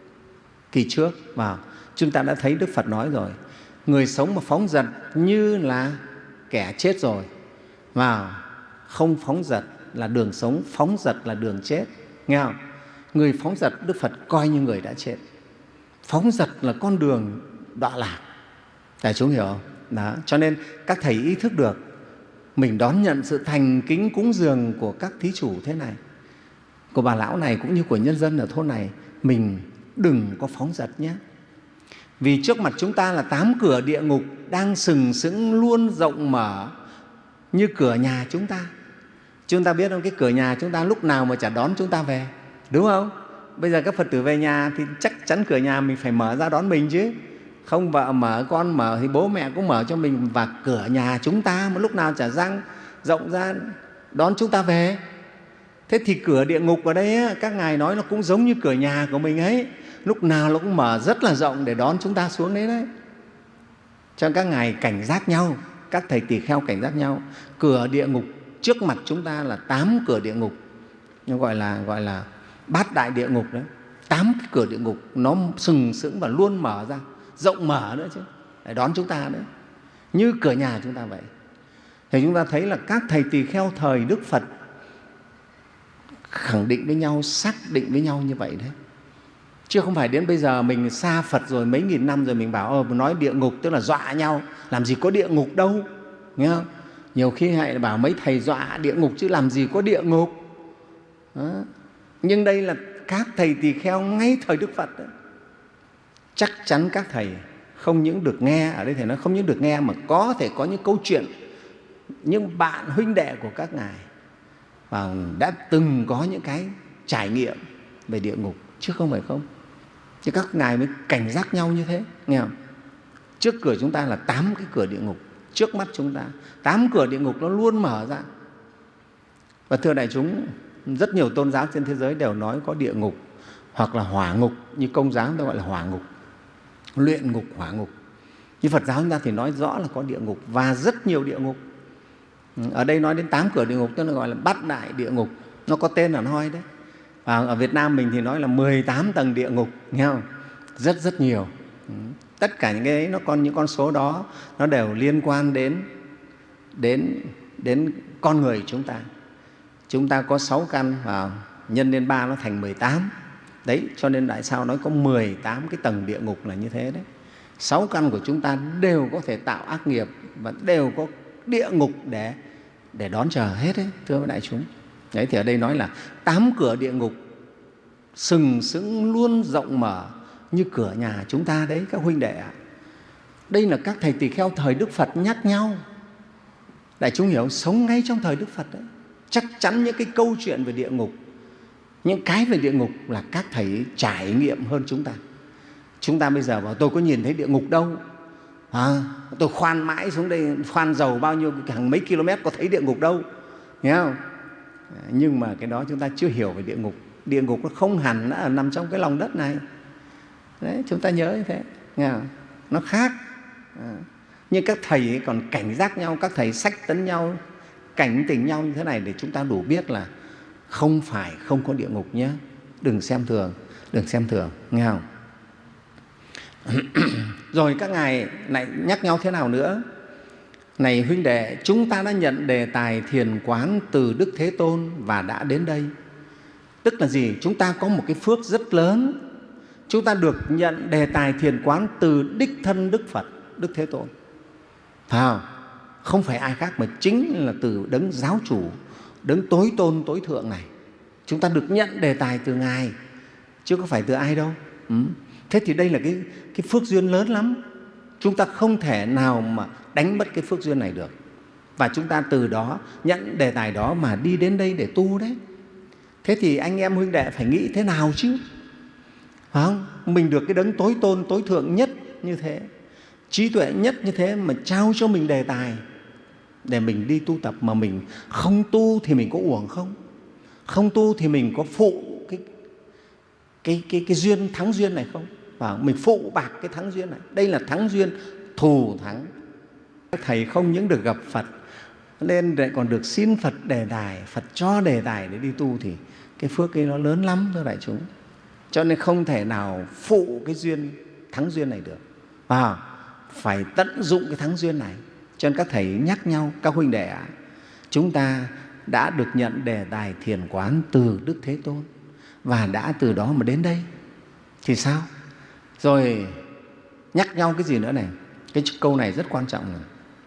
kỳ trước. Vào chúng ta đã thấy Đức Phật nói rồi, người sống mà phóng dật như là kẻ chết rồi. Vào không phóng dật là đường sống, phóng dật là đường chết, nghe không? Người phóng dật Đức Phật coi như người đã chết. Phóng dật là con đường đọa lạc. Đại chúng hiểu không? Đó. Cho nên các thầy ý thức được mình đón nhận sự thành kính cúng dường của các thí chủ thế này, của bà lão này cũng như của nhân dân ở thôn này, mình đừng có phóng dật nhé. Vì trước mặt chúng ta là tám cửa địa ngục đang sừng sững luôn rộng mở như cửa nhà chúng ta. Chúng ta biết không, cái cửa nhà chúng ta lúc nào mà chả đón chúng ta về, đúng không? Bây giờ các Phật tử về nhà thì chắc chắn cửa nhà mình phải mở ra đón mình chứ. Không vợ mở, con mở thì bố mẹ cũng mở cho mình. Và cửa nhà chúng ta mà lúc nào chả răng rộng ra đón chúng ta về. Thế thì cửa địa ngục ở đây các ngài nói nó cũng giống như cửa nhà của mình ấy, lúc nào nó cũng mở rất là rộng để đón chúng ta xuống đấy đấy. Cho nên các ngài cảnh giác nhau, các thầy tỳ kheo cảnh giác nhau. Cửa địa ngục trước mặt chúng ta là tám cửa địa ngục, nó gọi là gọi là bát đại địa ngục đấy. Tám cái cửa địa ngục nó sừng sững và luôn mở ra, rộng mở nữa chứ, để đón chúng ta nữa, như cửa nhà chúng ta vậy. Thì chúng ta thấy là các thầy tỳ kheo thời Đức Phật khẳng định với nhau, xác định với nhau như vậy đấy. Chứ không phải đến bây giờ mình xa Phật rồi mấy nghìn năm rồi mình bảo ờ, nói địa ngục tức là dọa nhau, làm gì có địa ngục đâu, nghe không? Nhiều khi hãy bảo mấy thầy dọa địa ngục chứ làm gì có địa ngục. Đó. Nhưng đây là các thầy tỳ kheo ngay thời Đức Phật đó. Chắc chắn các thầy không những được nghe, ở đây thầy nói không những được nghe mà có thể có những câu chuyện, những bạn huynh đệ của các ngài và đã từng có những cái trải nghiệm về địa ngục, chứ không phải không. Chứ các ngài mới cảnh giác nhau như thế, nghe không? Trước cửa chúng ta là tám cái cửa địa ngục, trước mắt chúng ta tám cửa địa ngục nó luôn mở ra. Và thưa đại chúng, rất nhiều tôn giáo trên thế giới đều nói có địa ngục hoặc là hỏa ngục, như Công giáo ta gọi là hỏa ngục, luyện ngục, hỏa ngục. Như Phật giáo chúng ta thì nói rõ là có địa ngục và rất nhiều địa ngục. Ở đây nói đến tám cửa địa ngục, tức là gọi là bát đại địa ngục, nó có tên là nói đấy. Và ở Việt Nam mình thì nói là mười tám tầng địa ngục, nghe không? Rất rất nhiều. Tất cả những cái ấy, nó còn những con số đó nó đều liên quan đến đến đến con người chúng ta. Chúng ta có sáu căn và nhân lên ba nó thành mười tám. Đấy, cho nên tại sao nói có mười tám cái tầng địa ngục là như thế đấy. Sáu căn của chúng ta đều có thể tạo ác nghiệp và đều có địa ngục để để đón chờ hết đấy, thưa các đại chúng. Đấy, thì ở đây nói là tám cửa địa ngục sừng sững luôn rộng mở như cửa nhà chúng ta đấy các huynh đệ ạ. Đây là các thầy tỳ kheo thời Đức Phật nhắc nhau. Đại chúng hiểu, sống ngay trong thời Đức Phật đấy. Chắc chắn những cái câu chuyện về địa ngục, những cái về địa ngục là các thầy trải nghiệm hơn chúng ta. Chúng ta bây giờ bảo tôi có nhìn thấy địa ngục đâu, à, tôi khoan mãi xuống đây, khoan dầu bao nhiêu hàng mấy km có thấy địa ngục đâu, nghe không? Nhưng mà cái đó chúng ta chưa hiểu về địa ngục. Địa ngục nó không hẳn đã nằm trong cái lòng đất này. Đấy, chúng ta nhớ như thế, nghe không? Nó khác. À, nhưng các thầy ấy còn cảnh giác nhau, các thầy sách tấn nhau, cảnh tỉnh nhau như thế này để chúng ta đủ biết là không phải không có địa ngục nhé. Đừng xem thường, đừng xem thường, nghe không? Rồi các ngài lại nhắc nhau thế nào nữa? Này huynh đệ, chúng ta đã nhận đề tài thiền quán từ Đức Thế Tôn và đã đến đây. Tức là gì? Chúng ta có một cái phước rất lớn. Chúng ta được nhận đề tài thiền quán từ đích thân Đức Phật, Đức Thế Tôn. Phải không? Không phải ai khác mà chính là từ đấng giáo chủ, đấng tối tôn tối thượng này. Chúng ta được nhận đề tài từ Ngài, chứ có phải từ ai đâu. Ừ. Thế thì đây là cái, cái phước duyên lớn lắm. Chúng ta không thể nào mà đánh mất cái phước duyên này được. Và chúng ta từ đó nhận đề tài đó mà đi đến đây để tu đấy. Thế thì anh em huynh đệ phải nghĩ thế nào chứ? Phải không? Mình được cái đấng tối tôn tối thượng nhất như thế, trí tuệ nhất như thế mà trao cho mình đề tài để mình đi tu tập, mà mình không tu thì mình có uổng không? Không tu thì mình có phụ cái, cái, cái, cái duyên thắng duyên này không? Và mình phụ bạc cái thắng duyên này. Đây là thắng duyên thù thắng. Các thầy không những được gặp Phật nên lại còn được xin Phật đề tài, Phật cho đề tài để đi tu thì cái phước ấy nó lớn lắm thưa đại chúng. Cho nên không thể nào phụ cái duyên thắng duyên này được. À, phải tận dụng cái thắng duyên này. Cho nên các thầy nhắc nhau, các huynh đệ ạ, chúng ta đã được nhận đề tài thiền quán từ Đức Thế Tôn và đã từ đó mà đến đây thì sao? Rồi nhắc nhau cái gì nữa này? Cái câu này rất quan trọng này.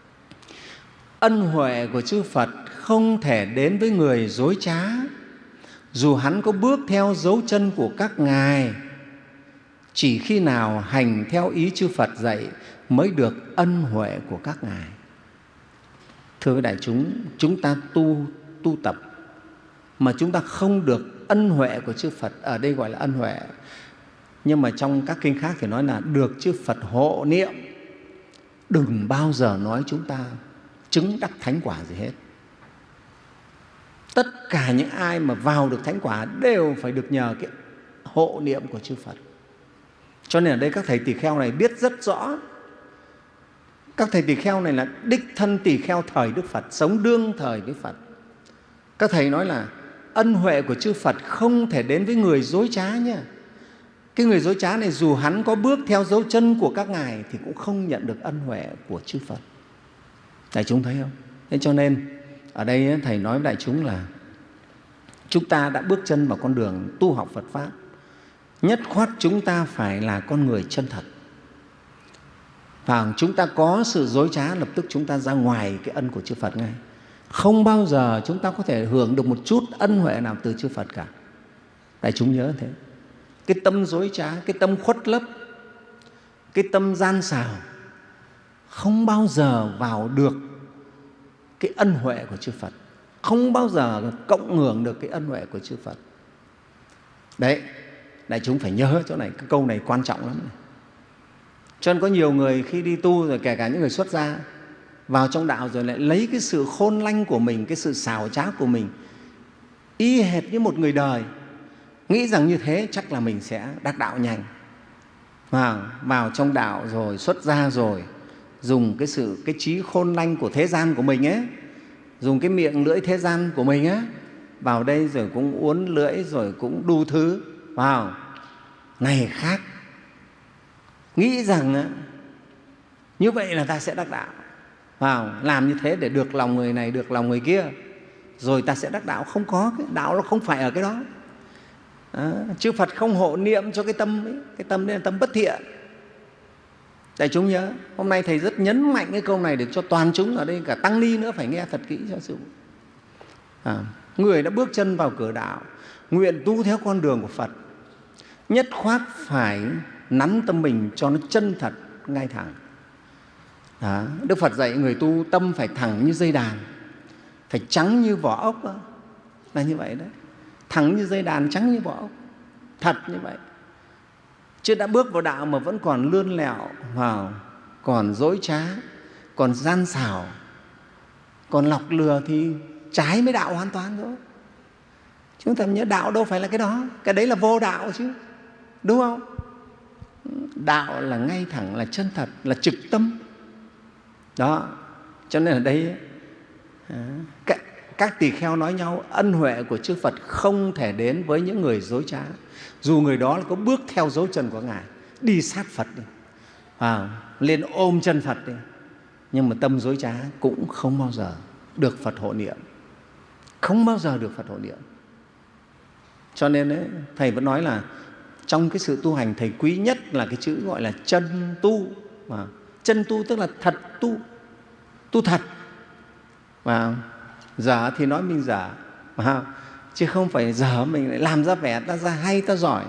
Ân huệ của chư Phật không thể đến với người dối trá, dù hắn có bước theo dấu chân của các ngài. Chỉ khi nào hành theo ý chư Phật dạy mới được ân huệ của các ngài. Thưa các đại chúng, chúng ta tu tu tập mà chúng ta không được ân huệ của chư Phật, ở đây gọi là ân huệ, nhưng mà trong các kinh khác thì nói là được chư Phật hộ niệm, đừng bao giờ nói chúng ta chứng đắc thánh quả gì hết. Tất cả những ai mà vào được thánh quả đều phải được nhờ cái hộ niệm của chư Phật. Cho nên ở đây các thầy tỳ kheo này biết rất rõ. Các thầy tỳ kheo này là đích thân tỳ kheo thời Đức Phật, sống đương thời với Phật. Các thầy nói là ân huệ của chư Phật không thể đến với người dối trá nhé. Cái người dối trá này dù hắn có bước theo dấu chân của các ngài thì cũng không nhận được ân huệ của chư Phật. Đại chúng thấy không? Thế cho nên ở đây thầy nói với đại chúng là chúng ta đã bước chân vào con đường tu học Phật Pháp, nhất khoát chúng ta phải là con người chân thật, Và chúng ta có sự dối trá, lập tức chúng ta ra ngoài cái ân của chư Phật ngay. Không bao giờ chúng ta có thể hưởng được một chút ân huệ nào từ chư Phật cả. Đại chúng nhớ thế. Cái tâm dối trá, cái tâm khuất lấp, cái tâm gian xảo không bao giờ vào được cái ân huệ của chư Phật, không bao giờ cộng hưởng được cái ân huệ của chư Phật. Đấy, đại chúng phải nhớ chỗ này, cái câu này quan trọng lắm này. Cho nên có nhiều người khi đi tu, rồi kể cả những người xuất gia vào trong đạo, rồi lại lấy cái sự khôn lanh của mình, cái sự xảo trá của mình, y hệt như một người đời, nghĩ rằng như thế chắc là mình sẽ đắc đạo nhanh. Vào, vào trong đạo rồi, xuất gia rồi, dùng cái sự cái trí khôn lanh của thế gian của mình ấy, dùng cái miệng lưỡi thế gian của mình ấy, vào đây rồi cũng uốn lưỡi, rồi cũng đu thứ vào. Này khác, nghĩ rằng như vậy là ta sẽ đắc đạo, vào làm như thế để được lòng người này, được lòng người kia, rồi ta sẽ đắc đạo. Không có, cái đạo nó không phải ở cái đó. À, chư Phật không hộ niệm cho cái tâm ấy. Cái tâm đấy là tâm bất thiện. Đại chúng nhớ, hôm nay Thầy rất nhấn mạnh cái câu này để cho toàn chúng ở đây, cả tăng ni nữa, phải nghe thật kỹ cho sư phụ. À, người đã bước chân vào cửa đạo, nguyện tu theo con đường của Phật, nhất khoát phải nắn tâm mình cho nó chân thật, ngay thẳng. Đó. Đức Phật dạy người tu tâm phải thẳng như dây đàn, phải trắng như vỏ ốc đó. Là như vậy đấy, thẳng như dây đàn, trắng như vỏ ốc, thật như vậy. Chứ đã bước vào đạo mà vẫn còn lươn lẹo vào, còn dối trá, còn gian xảo, còn lọc lừa thì trái với đạo hoàn toàn rồi. Chúng ta nhớ đạo đâu phải là cái đó, cái đấy là vô đạo chứ, đúng không? Đạo là ngay thẳng, là chân thật, là trực tâm. Đó, cho nên ở đây các, các tỳ kheo nói nhau, ân huệ của chư Phật không thể đến với những người dối trá, dù người đó là có bước theo dấu chân của Ngài, đi sát Phật đi, à, lên ôm chân Phật đi, nhưng mà tâm dối trá cũng không bao giờ được Phật hộ niệm, không bao giờ được Phật hộ niệm. Cho nên ấy, Thầy vẫn nói là trong cái sự tu hành, Thầy quý nhất là cái chữ gọi là chân tu. Mà chân tu tức là thật tu, tu thật. Và dở thì nói mình dở, mà chứ không phải dở mình lại làm ra vẻ ta ra hay, ta giỏi,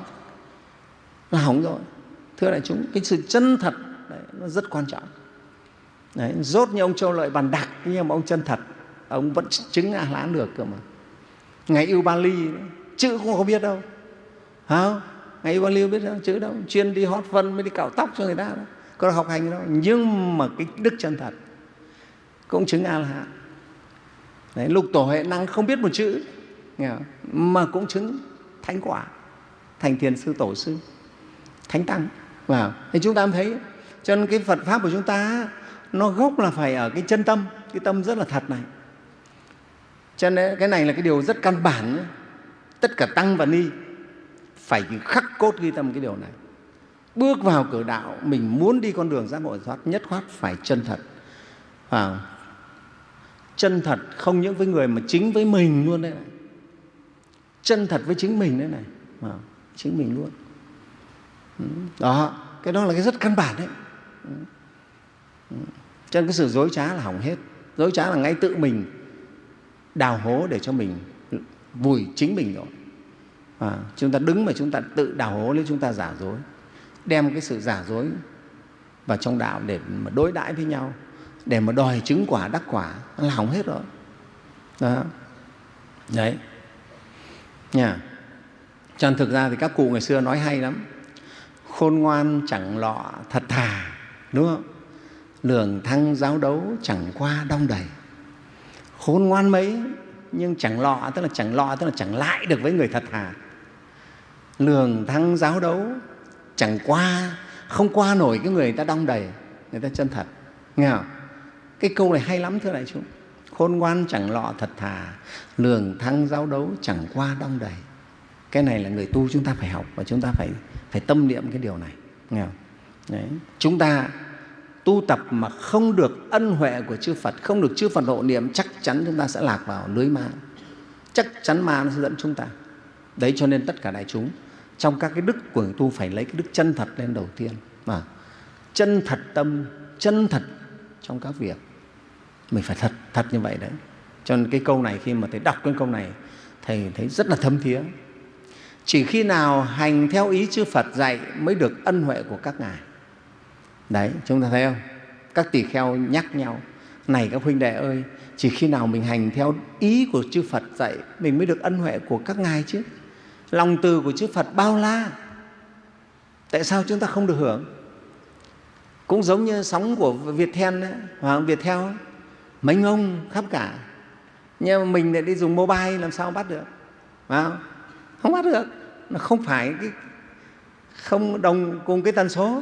là hỏng rồi. Thưa đại chúng, cái sự chân thật đấy, nó rất quan trọng. Đấy, rốt như ông Châu Lợi Bàn Đặc, nhưng mà ông chân thật, ông vẫn chứng A Hán được cơ mà. Ngài Yêu Ba Ly đấy, chữ cũng không biết đâu, không? Ngài Yêu Ba Ly biết đâu, chữ đâu, chuyên đi hót vân mới đi cạo tóc cho người ta đó, có học hành đâu, nhưng mà cái đức chân thật cũng chứng A Hán. Đấy, Lục Tổ Huệ Năng không biết một chữ, mà cũng chứng thánh quả, thành thiền sư, tổ sư, thánh tăng. Wow. Thì chúng ta thấy, cho nên cái Phật pháp của chúng ta nó gốc là phải ở cái chân tâm, cái tâm rất là thật này. Cho nên cái này là cái điều rất căn bản nhé. Tất cả tăng và ni phải khắc cốt ghi tâm cái điều này. Bước vào cửa đạo, mình muốn đi con đường giác ngộ giải thoát, nhất khoát phải chân thật. Wow. Chân thật không những với người mà chính với mình luôn đấy này. Chân thật với chính mình đấy này, wow. Chính mình luôn. Đó, cái đó là cái rất căn bản đấy. Cho nên cái sự dối trá là hỏng hết. Dối trá là ngay tự mình đào hố để cho mình vùi chính mình rồi. À, chúng ta đứng mà chúng ta tự đào hố lấy, chúng ta giả dối, đem cái sự giả dối vào trong đạo để mà đối đãi với nhau, để mà đòi chứng quả đắc quả, là hỏng hết rồi. Đó. Đấy. Nha. Cho nên thực ra thì các cụ ngày xưa nói hay lắm. Khôn ngoan chẳng lọ thật thà, đúng không? Lường thăng giáo đấu chẳng qua đong đầy. Khôn ngoan mấy nhưng chẳng lọ, tức là chẳng lọ tức là chẳng lại được với người thật thà. Lường thăng giáo đấu chẳng qua, không qua nổi cái người người ta đong đầy, người ta chân thật. Nghe không? Cái câu này hay lắm thưa đại chúng. Khôn ngoan chẳng lọ thật thà, lường thăng giáo đấu chẳng qua đong đầy. Cái này là người tu chúng ta phải học và chúng ta phải, phải tâm niệm cái điều này. Nghe không? Đấy. Chúng ta tu tập mà không được ân huệ của chư Phật, không được chư Phật hộ niệm, chắc chắn chúng ta sẽ lạc vào lưới ma. Chắc chắn ma nó sẽ dẫn chúng ta. Đấy, cho nên tất cả đại chúng trong các cái đức của người tu phải lấy cái đức chân thật lên đầu tiên. Mà chân thật tâm, chân thật trong các việc. Mình phải thật, thật như vậy đấy. Cho nên cái câu này khi mà Thầy đọc cái câu này, Thầy thấy rất là thấm thía. Chỉ khi nào hành theo ý chư Phật dạy mới được ân huệ của các ngài. Đấy, chúng ta thấy không? Các tỳ kheo nhắc nhau, này các huynh đệ ơi, chỉ khi nào mình hành theo ý của chư Phật dạy mình mới được ân huệ của các ngài chứ. Lòng từ của chư Phật bao la, tại sao chúng ta không được hưởng? Cũng giống như sóng của Viettel ấy, hoặc Viettel ấy, mênh mông khắp cả, nhưng mà mình lại đi dùng mobile làm sao bắt được? Phải không? Không bắt được, nó không phải cái, không đồng cùng cái tần số.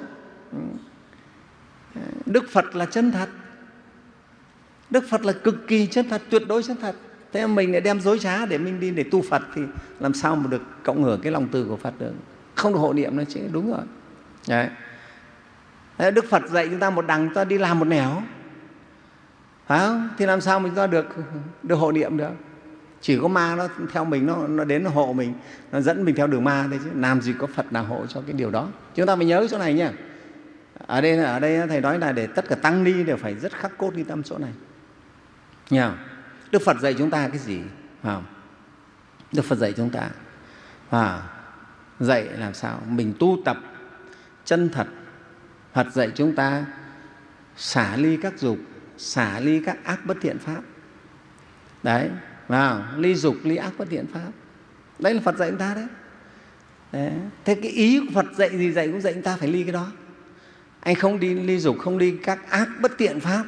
Đức Phật là chân thật, Đức Phật là cực kỳ chân thật, tuyệt đối chân thật. Thế mà mình lại đem dối trá để mình đi để tu Phật thì làm sao mà được cộng hưởng cái lòng từ của Phật được? Không được hộ niệm nữa chứ, đúng rồi. Đấy. Đấy, Đức Phật dạy chúng ta một đằng, chúng ta đi làm một nẻo, phải không? Thì làm sao mình chúng ta được, được hộ niệm được? Chỉ có ma nó theo mình, nó, nó đến nó hộ mình, nó dẫn mình theo đường ma thôi chứ làm gì có Phật nào hộ cho cái điều đó. Chúng ta phải nhớ chỗ này nhé. Ở đây, ở đây Thầy nói là để tất cả tăng ni đều phải rất khắc cốt ghi tâm chỗ này. Nghe không? Đức Phật dạy chúng ta cái gì? Phải không? Đức Phật dạy chúng ta à, dạy làm sao mình tu tập chân thật. Phật dạy chúng ta xả ly các dục, xả ly các ác bất thiện pháp. Đấy, vào ly dục, ly ác bất thiện pháp. Đấy là Phật dạy chúng ta đấy. Đấy. Thế cái ý của Phật dạy gì dạy cũng dạy chúng ta phải ly cái đó. Anh không đi ly dục, không đi các ác bất thiện pháp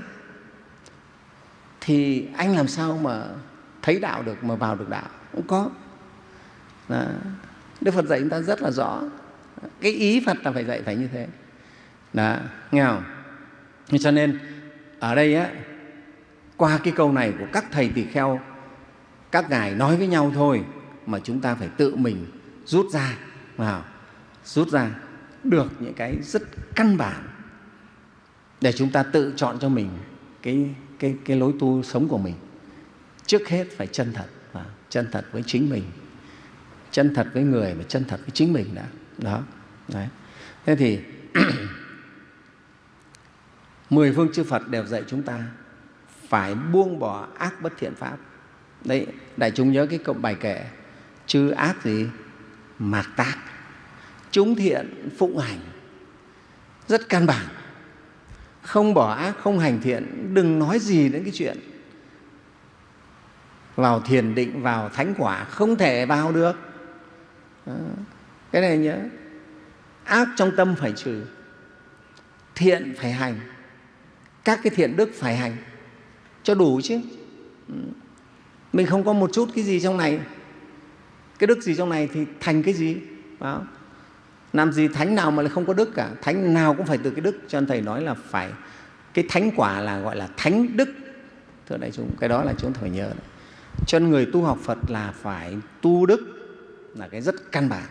thì anh làm sao mà thấy đạo được, mà vào được đạo? Không có. Đó. Đức Phật dạy chúng ta rất là rõ. Cái ý Phật là phải dạy phải như thế. Đó, nghe không? Cho nên ở đây á, qua cái câu này của các thầy tỳ kheo, các ngài nói với nhau thôi mà chúng ta phải tự mình rút ra, vào rút ra được những cái rất căn bản để chúng ta tự chọn cho mình cái, cái, cái lối tu sống của mình. Trước hết phải chân thật, và chân thật với chính mình, chân thật với người và chân thật với chính mình đã. Đó. Đấy. Thế thì mười phương chư Phật đều dạy chúng ta phải buông bỏ ác bất thiện pháp. Đấy, đại chúng nhớ cái câu bài kệ: chư ác gì? Mạt tác, chúng thiện phụng hành. Rất căn bản. Không bỏ ác, không hành thiện, đừng nói gì đến cái chuyện vào thiền định, vào thánh quả, không thể vào được. Đó. Cái này nhớ, ác trong tâm phải trừ, thiện phải hành, các cái thiện đức phải hành cho đủ chứ. Mình không có một chút cái gì trong này, cái đức gì trong này thì thành cái gì? Đó. Làm gì thánh nào mà lại không có đức cả, thánh nào cũng phải từ cái đức. Cho nên Thầy nói là phải, cái thánh quả là gọi là thánh đức. Thưa đại chúng, cái đó là chúng ta phải nhớ. Cho nên người tu học Phật là phải tu đức, là cái rất căn bản.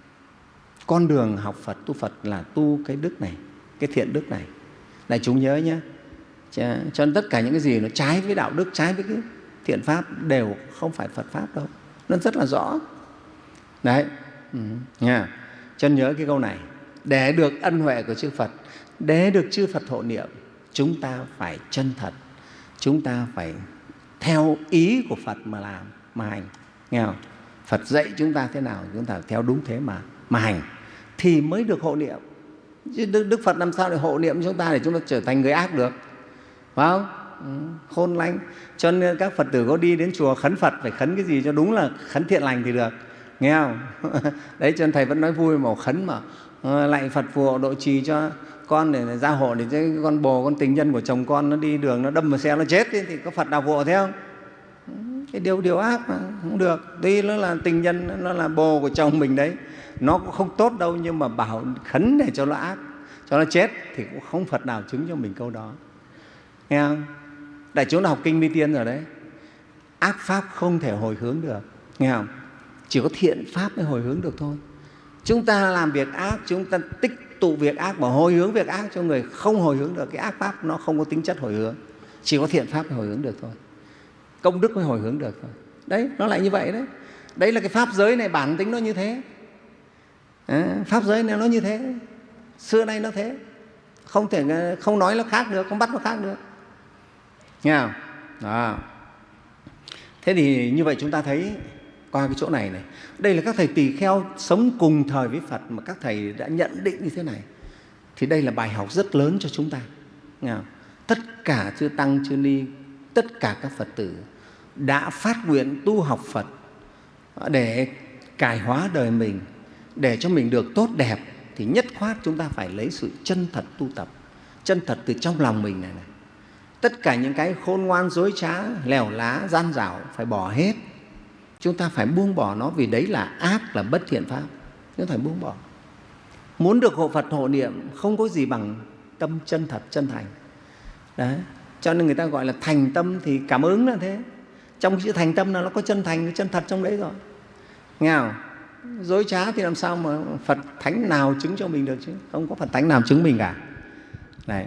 Con đường học Phật, tu Phật là tu cái đức này, cái thiện đức này. Đại chúng nhớ nhé. Cho nên tất cả những cái gì nó trái với đạo đức, trái với cái thiện pháp đều không phải Phật pháp đâu. Nó rất là rõ. Đấy. Ừ. Nha. Cho nên nhớ cái câu này. Để được ân huệ của chư Phật, để được chư Phật hộ niệm, chúng ta phải chân thật, chúng ta phải theo ý của Phật mà làm, mà hành. Nghe không? Phật dạy chúng ta thế nào, chúng ta theo đúng thế mà, mà hành thì mới được hộ niệm. Chứ Đức, Đức Phật làm sao để hộ niệm chúng ta để chúng ta trở thành người ác được? Phải không? Ừ, khôn lanh. Cho nên các Phật tử có đi đến chùa khấn Phật phải khấn cái gì cho đúng là khấn thiện lành thì được. Nghe không? Đấy, cho nên Thầy vẫn nói vui mà khấn mà uh, lạy Phật phù hộ độ trì cho con để gia hộ, để cho con bồ, con tình nhân của chồng con nó đi đường nó đâm vào xe nó chết thì có Phật nào phù hộ thế không? Cái điều điều ác mà không được. Tuy nó là tình nhân, nó là bồ của chồng mình đấy, nó cũng không tốt đâu, nhưng mà bảo khấn để cho nó ác, cho nó chết thì cũng không Phật nào chứng cho mình câu đó. Nghe không? Đại chúng đã học kinh Mi Tiên rồi đấy. Ác pháp không thể hồi hướng được. Nghe không? Chỉ có thiện pháp mới hồi hướng được thôi. Chúng ta làm việc ác, chúng ta tích tụ việc ác mà hồi hướng việc ác cho người không hồi hướng được. Cái ác pháp nó không có tính chất hồi hướng. Chỉ có thiện pháp mới hồi hướng được thôi. Công đức mới hồi hướng được thôi. Đấy, nó lại như vậy đấy. Đấy là cái pháp giới này bản tính nó như thế. À, pháp giới này nó như thế. Xưa nay nó thế. không thể không nói nó khác được, không bắt nó khác được. Nghe không? Đó. Thế thì như vậy chúng ta thấy qua cái chỗ này này, đây là các thầy tỳ kheo sống cùng thời với Phật mà các thầy đã nhận định như thế này. Thì đây là bài học rất lớn cho chúng ta. Nghe không? Tất cả chư Tăng, chư Ni, tất cả các Phật tử đã phát nguyện tu học Phật để cải hóa đời mình, để cho mình được tốt đẹp, thì nhất khoát chúng ta phải lấy sự chân thật tu tập, chân thật từ trong lòng mình này, này. Tất cả những cái khôn ngoan, dối trá, lèo lá, gian dảo phải bỏ hết. Chúng ta phải buông bỏ nó, vì đấy là ác, là bất thiện pháp. Chúng ta phải buông bỏ. Muốn được hộ Phật hộ niệm không có gì bằng tâm chân thật, chân thành. Đấy. Cho nên người ta gọi là thành tâm, thì cảm ứng là thế. Trong cái chữ thành tâm là nó có chân thành, chân thật trong đấy rồi. Nghe không? Dối trá thì làm sao mà Phật Thánh nào chứng cho mình được chứ? Không có Phật Thánh nào chứng mình cả. Đấy.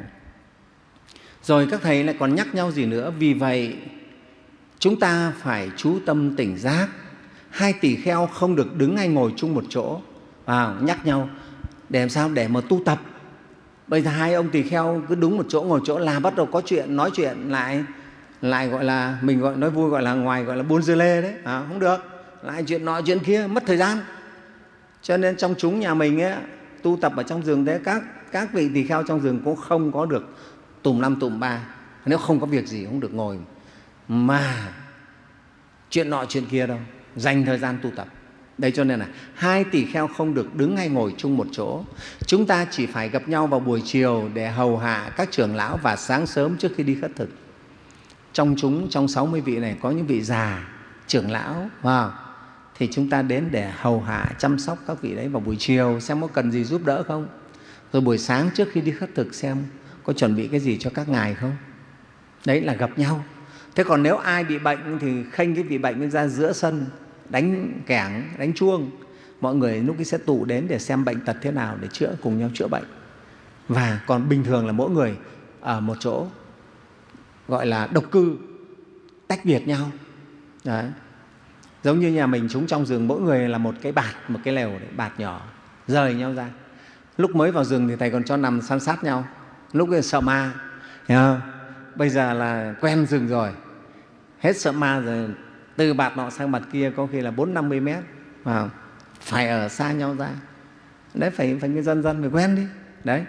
Rồi các thầy lại còn nhắc nhau gì nữa. Vì vậy chúng ta phải chú tâm tỉnh giác. Hai tỳ kheo không được đứng hay ngồi chung một chỗ. À, nhắc nhau để làm sao? Để mà tu tập. Bây giờ hai ông tỳ kheo cứ đúng một chỗ ngồi chỗ là bắt đầu có chuyện, nói chuyện lại, lại gọi là, mình gọi nói vui gọi là ngoài gọi là buôn dưa lê đấy. À, không được. Lại chuyện nọ chuyện kia, mất thời gian. Cho nên trong chúng nhà mình ấy, tu tập ở trong rừng thế, các, các vị tỳ kheo trong rừng cũng không có được tùm năm tùm ba. Nếu không có việc gì không được ngồi mà chuyện nọ chuyện kia đâu, dành thời gian tu tập. Đấy, cho nên là hai tỳ kheo không được đứng hay ngồi chung một chỗ. Chúng ta chỉ phải gặp nhau vào buổi chiều để hầu hạ các trưởng lão, và sáng sớm trước khi đi khất thực. Trong chúng, trong sáu mươi vị này có những vị già, trưởng lão, wow, thì chúng ta đến để hầu hạ, chăm sóc các vị đấy vào buổi chiều, xem có cần gì giúp đỡ không. Rồi buổi sáng trước khi đi khất thực xem có chuẩn bị cái gì cho các ngài không. Đấy là gặp nhau. Thế còn nếu ai bị bệnh thì khênh cái vị bệnh ra giữa sân, đánh kẻng, đánh chuông. Mọi người lúc ấy sẽ tụ đến để xem bệnh tật thế nào, để chữa, cùng nhau chữa bệnh. Và còn bình thường là mỗi người ở một chỗ, gọi là độc cư, tách biệt nhau. Đấy. Giống như nhà mình chúng trong rừng, mỗi người là một cái bạt, một cái lều, bạt nhỏ, rời nhau ra. Lúc mới vào rừng thì thầy còn cho nằm san sát nhau. Lúc ấy sợ ma. Bây giờ là quen rừng rồi, hết sợ ma rồi, từ bạt nọ sang bạt kia có khi là bốn năm mươi mét, à, phải ở xa nhau ra. Đấy, phải, phải như dân dân phải quen đi. Đấy.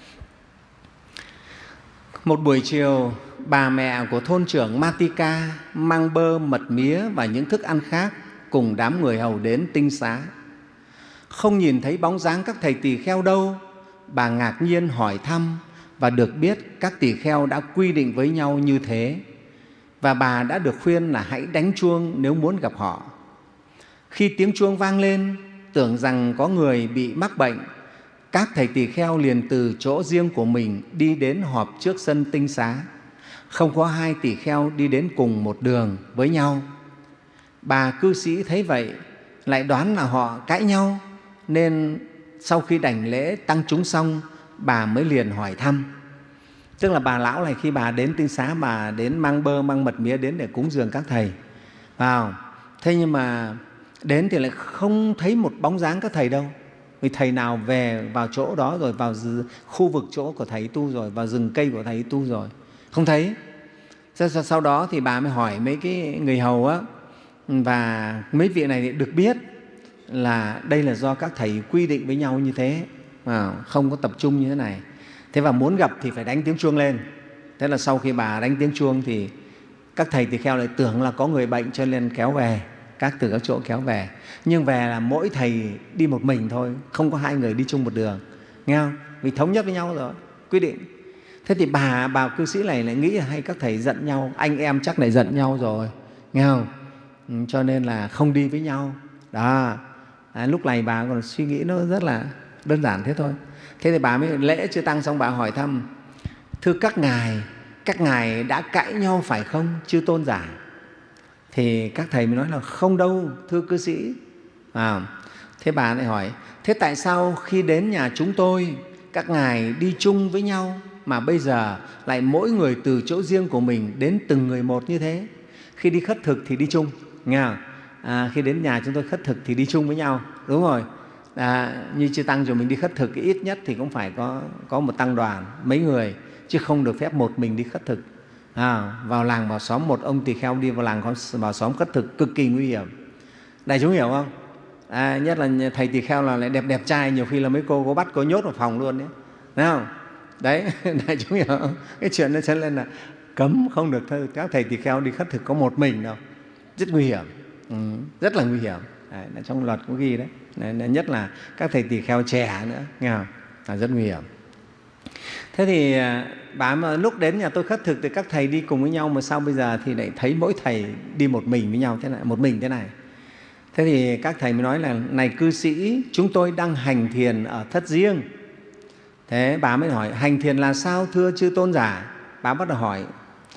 Một buổi chiều, bà mẹ của thôn trưởng Matika mang bơ, mật mía và những thức ăn khác cùng đám người hầu đến tinh xá. Không nhìn thấy bóng dáng các thầy tỳ kheo đâu, bà ngạc nhiên hỏi thăm và được biết các tỳ kheo đã quy định với nhau như thế, và bà đã được khuyên là hãy đánh chuông nếu muốn gặp họ. Khi tiếng chuông vang lên, tưởng rằng có người bị mắc bệnh, các thầy tỳ kheo liền từ chỗ riêng của mình đi đến họp trước sân tinh xá. Không có hai tỳ kheo đi đến cùng một đường với nhau. Bà cư sĩ thấy vậy, lại đoán là họ cãi nhau, nên sau khi đảnh lễ tăng chúng xong, bà mới liền hỏi thăm. Tức là bà lão này khi bà đến tinh xá, bà đến mang bơ, mang mật mía đến để cúng dường các thầy. Vào. Thế nhưng mà đến thì lại không thấy một bóng dáng các thầy đâu. Vì thầy nào về vào chỗ đó rồi, vào khu vực chỗ của thầy tu rồi, vào rừng cây của thầy tu rồi, không thấy. Sau đó thì bà mới hỏi mấy cái người hầu á, và mấy vị này được biết là đây là do các thầy quy định với nhau như thế, à, không có tập trung như thế này. Thế và muốn gặp thì phải đánh tiếng chuông lên. Thế là sau khi bà đánh tiếng chuông thì các thầy tỳ kheo lại tưởng là có người bệnh cho nên kéo về, các từ các chỗ kéo về. Nhưng về là mỗi thầy đi một mình thôi, không có hai người đi chung một đường, nghe không? Vì thống nhất với nhau rồi, quy định. Thế thì bà bà cư sĩ này lại nghĩ là hay các thầy giận nhau, anh em chắc lại giận nhau rồi, nghe không? Ừ, cho nên là không đi với nhau. Đó. À, lúc này bà còn suy nghĩ nó rất là đơn giản thế thôi. Thế thì bà mới lễ chư tăng xong, bà hỏi thăm: thưa các ngài, các ngài đã cãi nhau phải không, chư tôn giả? Thì các thầy mới nói là không đâu, thưa cư sĩ. À, thế bà lại hỏi: thế tại sao khi đến nhà chúng tôi, các ngài đi chung với nhau, mà bây giờ lại mỗi người từ chỗ riêng của mình đến từng người một như thế? Khi đi khất thực thì đi chung, nghe không? À, khi đến nhà chúng tôi khất thực thì đi chung với nhau, đúng rồi. À, như chư tăng rồi mình đi khất thực thì ít nhất thì cũng phải có, có một tăng đoàn mấy người, chứ không được phép một mình đi khất thực. À, vào làng vào xóm, một ông tỳ kheo đi vào làng vào xóm khất thực cực kỳ nguy hiểm. Đại chúng hiểu không? À, nhất là thầy tỳ kheo là lại đẹp đẹp trai, nhiều khi là mấy cô có bắt cô nhốt vào phòng luôn đấy, thấy không? Đấy, đại chúng hiểu không? Cái chuyện đó cho nên là cấm không được các thầy tỳ kheo đi khất thực có một mình đâu, rất nguy hiểm, ừ, rất là nguy hiểm. Đấy, là trong luật có ghi đấy. Đấy, nhất là các thầy tỳ kheo trẻ nữa, nghe không? Là rất nguy hiểm. Thế thì bà mà lúc đến nhà tôi khất thực thì các thầy đi cùng với nhau, mà sao bây giờ thì lại thấy mỗi thầy đi một mình với nhau thế này, một mình thế này. Thế thì các thầy mới nói là này cư sĩ, chúng tôi đang hành thiền ở thất riêng. Thế bà mới hỏi hành thiền là sao thưa chư tôn giả? Bà bắt đầu hỏi.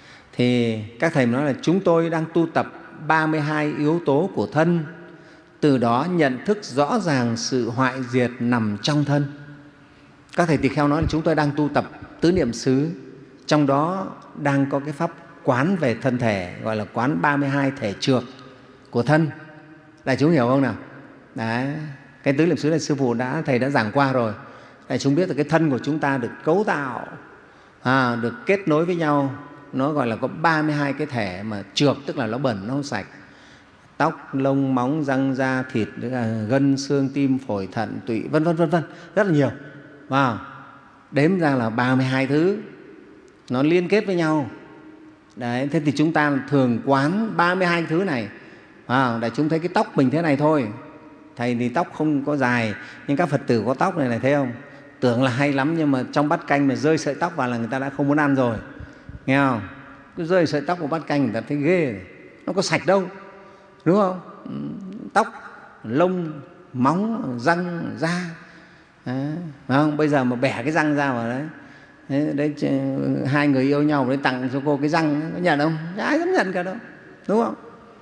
Thì các thầy mới nói là chúng tôi đang tu tập ba mươi hai yếu tố của thân, từ đó nhận thức rõ ràng sự hoại diệt nằm trong thân. Các thầy tỳ kheo nói là chúng tôi đang tu tập tứ niệm xứ, trong đó đang có cái pháp quán về thân thể, gọi là quán ba mươi hai thể trược của thân. Đại chúng hiểu không nào? Đấy, cái tứ niệm xứ này sư phụ đã thầy đã giảng qua rồi. Đại chúng biết là cái thân của chúng ta được cấu tạo, à, được kết nối với nhau, nó gọi là có ba mươi hai cái thể mà trược, tức là nó bẩn, nó không sạch. Tóc, lông, móng, răng, da, thịt, gân, xương, tim, phổi, thận, tụy, vân vân vân vân, rất là nhiều. Wow. Đếm ra là ba mươi hai thứ, nó liên kết với nhau. Đấy, thế thì chúng ta thường quán ba mươi hai thứ này. À, để chúng thấy cái tóc mình thế này thôi. Thầy thì tóc không có dài, nhưng các Phật tử có tóc này này, thấy không? Tưởng là hay lắm, nhưng mà trong bát canh mà rơi sợi tóc vào là người ta đã không muốn ăn rồi, nghe không? Cứ rơi sợi tóc vào bát canh người ta thấy ghê, nó có sạch đâu, đúng không? Tóc, lông, móng, răng, da, đấy, không? Bây giờ mà bẻ cái răng ra vào đấy, đấy, đấy hai người yêu nhau đấy tặng cho cô cái răng, có nhận không? Ai dám nhận cả đâu, đúng không?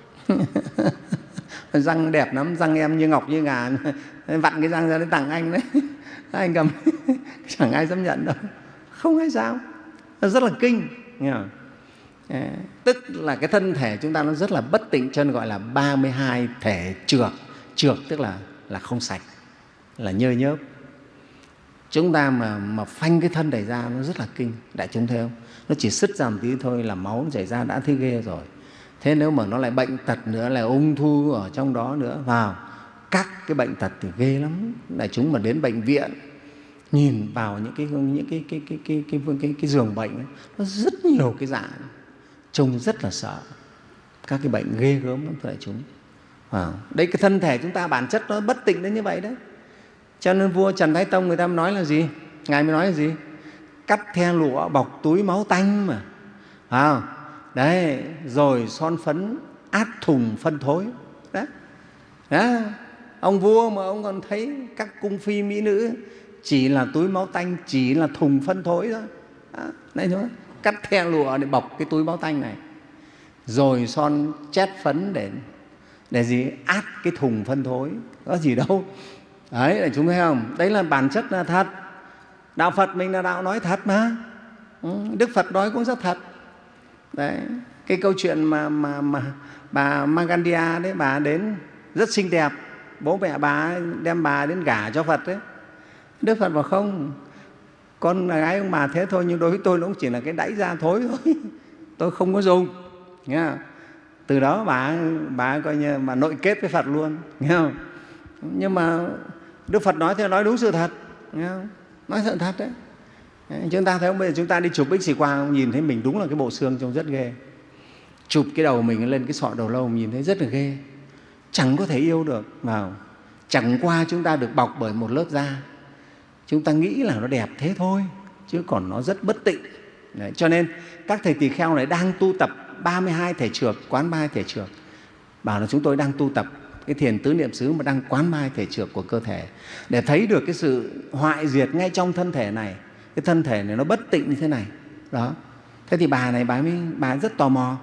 Răng đẹp lắm, răng em như ngọc như ngà, vặn cái răng ra để tặng anh đấy, anh cầm chẳng ai dám nhận đâu, không hay sao, nó rất là kinh, nghe không? À, tức là cái thân thể chúng ta nó rất là bất tịnh, cho nên gọi là ba mươi hai thể trược. Trược tức là là không sạch, là nhơ nhớp. Chúng ta mà mà phanh cái thân này ra nó rất là kinh, đại chúng thấy không? Nó chỉ sứt ra một tí thôi là máu nó chảy ra đã thấy ghê rồi. Thế nếu mà nó lại bệnh tật nữa, là ung thư ở trong đó nữa vào, các cái bệnh tật thì ghê lắm. Đại chúng mà đến bệnh viện nhìn vào những cái những cái cái cái cái cái cái, cái, cái giường bệnh ấy, nó rất nhiều cái dạng, trông rất là sợ. Các cái bệnh ghê gớm lắm thưa đại chúng. À, đấy, cái thân thể chúng ta bản chất nó bất tịnh đến như vậy đấy. Cho nên vua Trần Thái Tông người ta mới nói là gì? Ngài mới nói là gì? Cắt the lụa bọc túi máu tanh mà. À, đấy, rồi son phấn át thùng phân thối. Đấy. Đó. Ông vua mà ông còn thấy các cung phi mỹ nữ chỉ là túi máu tanh, chỉ là thùng phân thối thôi. Đó. Đấy thôi. Cắt the lụa để bọc cái túi máu tanh này, rồi son chét phấn để để gì? Át cái thùng phân thối, có gì đâu. Đấy, để chúng thấy không? Đấy là bản chất là thật. Đạo Phật mình là đạo nói thật mà. Đức Phật nói cũng rất thật. Đấy, cái câu chuyện mà, mà, mà bà Magandia đấy, bà đến rất xinh đẹp, bố mẹ bà đem bà đến gả cho Phật đấy. Đức Phật bảo không, con là gái ông bà thế thôi, nhưng đối với tôi nó cũng chỉ là cái đẫy da thối thôi, tôi không có dùng. Nghe không? Từ đó bà bà coi như mà nội kết với Phật luôn, nghe không? Nhưng mà Đức Phật nói thì nói đúng sự thật, nghe không? Nói sự thật đấy. Chúng ta thấy không, bây giờ chúng ta đi chụp X quang nhìn thấy mình đúng là cái bộ xương trông rất ghê. Chụp cái đầu mình lên cái sọ đầu lâu nhìn thấy rất là ghê, chẳng có thể yêu được vào. Chẳng qua chúng ta được bọc bởi một lớp da, chúng ta nghĩ là nó đẹp thế thôi, chứ còn nó rất bất tịnh. Đấy, cho nên các thầy tỳ kheo này đang tu tập ba mươi hai thể trược, quán ba mươi hai thể trược. Bảo là chúng tôi đang tu tập cái thiền tứ niệm xứ mà đang quán ba mươi hai thể trược của cơ thể, để thấy được cái sự hoại diệt ngay trong thân thể này. Cái thân thể này nó bất tịnh như thế này. Đó. Thế thì bà này bà mới bà rất tò mò.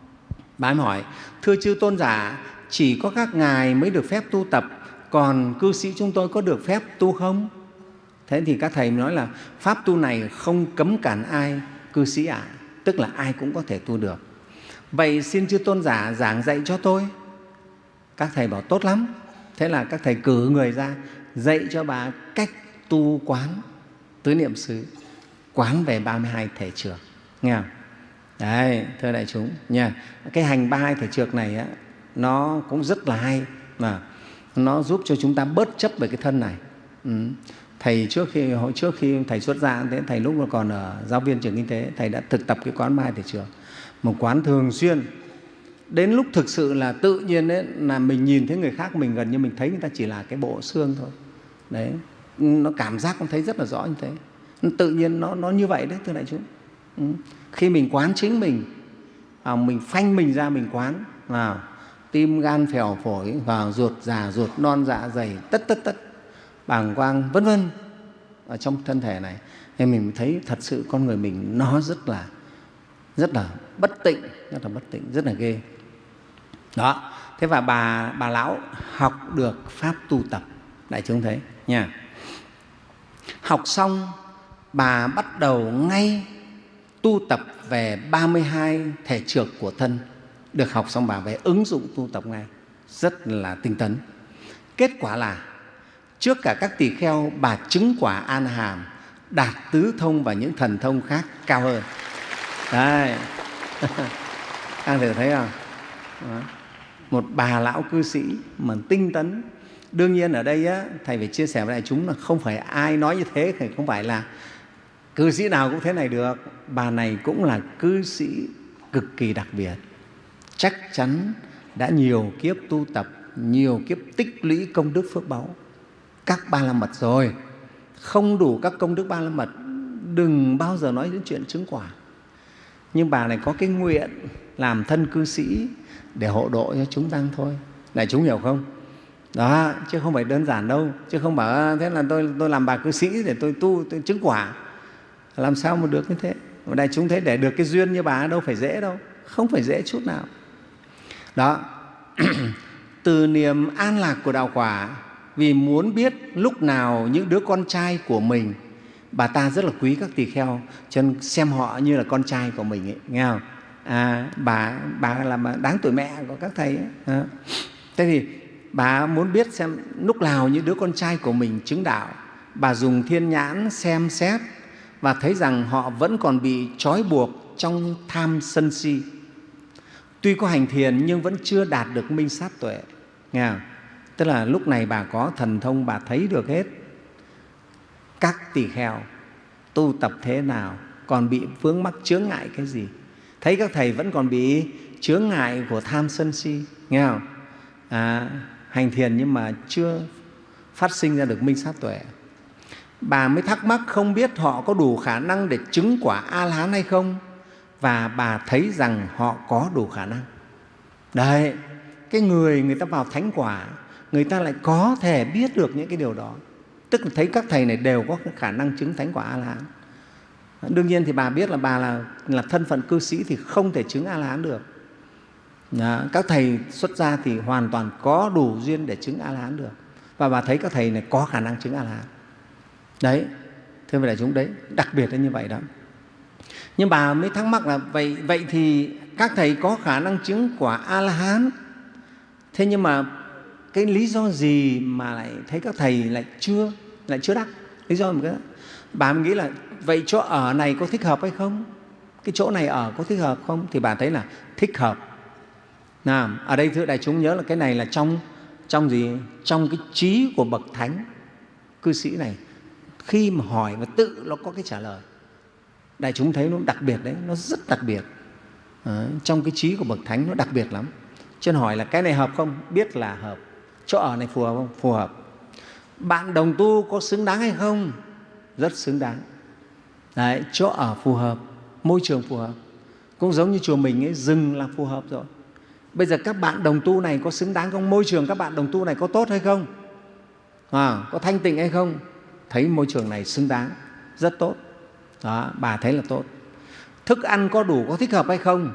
Bà mới hỏi, thưa chư tôn giả, chỉ có các ngài mới được phép tu tập, còn cư sĩ chúng tôi có được phép tu không? Thế thì các thầy nói là pháp tu này không cấm cản ai, cư sĩ ạ, à, tức là ai cũng có thể tu được. Vậy xin chư tôn giả giảng dạy cho tôi. Các thầy bảo tốt lắm. Thế là các thầy cử người ra dạy cho bà cách tu quán tứ niệm xứ, quán về ba mươi hai thể trược, nghe không? Đấy, thưa đại chúng nha. Cái hành ba mươi hai thể trược này á, nó cũng rất là hay, mà nó giúp cho chúng ta bớt chấp về cái thân này. Ừ. Thầy trước khi hồi trước khi thầy xuất gia, thế thầy lúc mà còn ở giáo viên trường kinh tế, thầy đã thực tập cái quán ba mươi hai thể trược, một quán thường xuyên. Đến lúc thực sự là tự nhiên đấy, là mình nhìn thấy người khác, mình gần như mình thấy người ta chỉ là cái bộ xương thôi. Đấy, nó cảm giác cũng thấy rất là rõ như thế. Tự nhiên nó, nó như vậy đấy, thưa đại chúng. Ừ. Khi mình quán chính mình, à, mình phanh mình ra mình quán vào tim, gan, phèo, phổi, vào ruột già, ruột non, dạ dày, tất tất tất, bàng quang, vân vân ở trong thân thể này, thì mình thấy thật sự con người mình nó rất là rất là bất tịnh, rất là bất tịnh, rất là ghê. Đó, thế và bà bà lão học được pháp tu tập, đại chúng thấy nha. Học xong, bà bắt đầu ngay tu tập về ba mươi hai thể trược của thân. Được học xong bà về ứng dụng tu tập ngay, rất là tinh tấn. Kết quả là trước cả các tỳ kheo, bà chứng quả A Hàm, đạt tứ thông và những thần thông khác cao hơn. Đấy, các thầy thấy không? Đó. Một bà lão cư sĩ mà tinh tấn. Đương nhiên ở đây á, thầy phải chia sẻ với đại chúng là không phải ai nói như thế, thì không phải là cư sĩ nào cũng thế này được. Bà này cũng là cư sĩ cực kỳ đặc biệt, chắc chắn đã nhiều kiếp tu tập, nhiều kiếp tích lũy công đức phước báu các ba la mật rồi. Không đủ các công đức ba la mật, đừng bao giờ nói đến chuyện chứng quả. Nhưng bà này có cái nguyện làm thân cư sĩ để hộ độ cho chúng tăng thôi. Đại chúng hiểu không? Đó, chứ không phải đơn giản đâu. Chứ không bảo thế là tôi, tôi làm bà cư sĩ để tôi tu, tôi chứng quả. Làm sao mà được như thế? Đại chúng thấy để được cái duyên như bà đâu phải dễ đâu. Không phải dễ chút nào. Đó, từ niềm an lạc của đạo quả, vì muốn biết lúc nào những đứa con trai của mình, bà ta rất là quý các tỳ kheo, cho nên xem họ như là con trai của mình ấy, nghe không? À, bà, bà là đáng tuổi mẹ của các thầy ấy. À. Thế thì bà muốn biết xem lúc nào những đứa con trai của mình chứng đạo. Bà dùng thiên nhãn xem xét và thấy rằng họ vẫn còn bị trói buộc trong tham sân si. Tuy có hành thiền nhưng vẫn chưa đạt được minh sát tuệ, nghe không? Tức là lúc này bà có thần thông, bà thấy được hết các tỳ kheo tu tập thế nào, còn bị vướng mắc chướng ngại cái gì. Thấy các thầy vẫn còn bị chướng ngại của tham sân si, nghe không? À, hành thiền nhưng mà chưa phát sinh ra được minh sát tuệ. Bà mới thắc mắc không biết họ có đủ khả năng để chứng quả A-la-hán hay không, và bà thấy rằng họ có đủ khả năng. Đấy, cái người người ta vào thánh quả, người ta lại có thể biết được những cái điều đó. Tức là thấy các thầy này đều có khả năng chứng thánh quả A-la-hán. Đương nhiên thì bà biết là bà là, là thân phận cư sĩ thì không thể chứng A-la-hán được. Đó, các thầy xuất gia thì hoàn toàn có đủ duyên để chứng A-la-hán được. Và bà thấy các thầy này có khả năng chứng A-la-hán. Đấy, thưa đại chúng, đấy, đặc biệt là như vậy đó. Nhưng bà mới thắc mắc là vậy, vậy thì các thầy có khả năng chứng quả A-la-hán, thế nhưng mà cái lý do gì mà lại thấy các thầy lại chưa lại chưa đắc? Lý do một cái đó. Bà mới nghĩ là vậy chỗ ở này có thích hợp hay không? Cái chỗ này ở có thích hợp không? Thì bà thấy là thích hợp. Nào, ở đây thưa đại chúng nhớ là cái này là trong trong gì? Trong cái trí của bậc thánh cư sĩ này. Khi mà hỏi và tự nó có cái trả lời. Đại chúng thấy nó đặc biệt đấy, nó rất đặc biệt. À, trong cái trí của bậc thánh nó đặc biệt lắm. Cho nên hỏi là cái này hợp không? Biết là hợp. Chỗ ở này phù hợp không? Phù hợp. Bạn đồng tu có xứng đáng hay không? Rất xứng đáng. Đấy, chỗ ở phù hợp, môi trường phù hợp. Cũng giống như chùa mình ấy, rừng là phù hợp rồi. Bây giờ các bạn đồng tu này có xứng đáng không? Môi trường các bạn đồng tu này có tốt hay không? À, có thanh tịnh hay không? Thấy môi trường này xứng đáng, rất tốt. Đó, bà thấy là tốt. Thức ăn có đủ, có thích hợp hay không?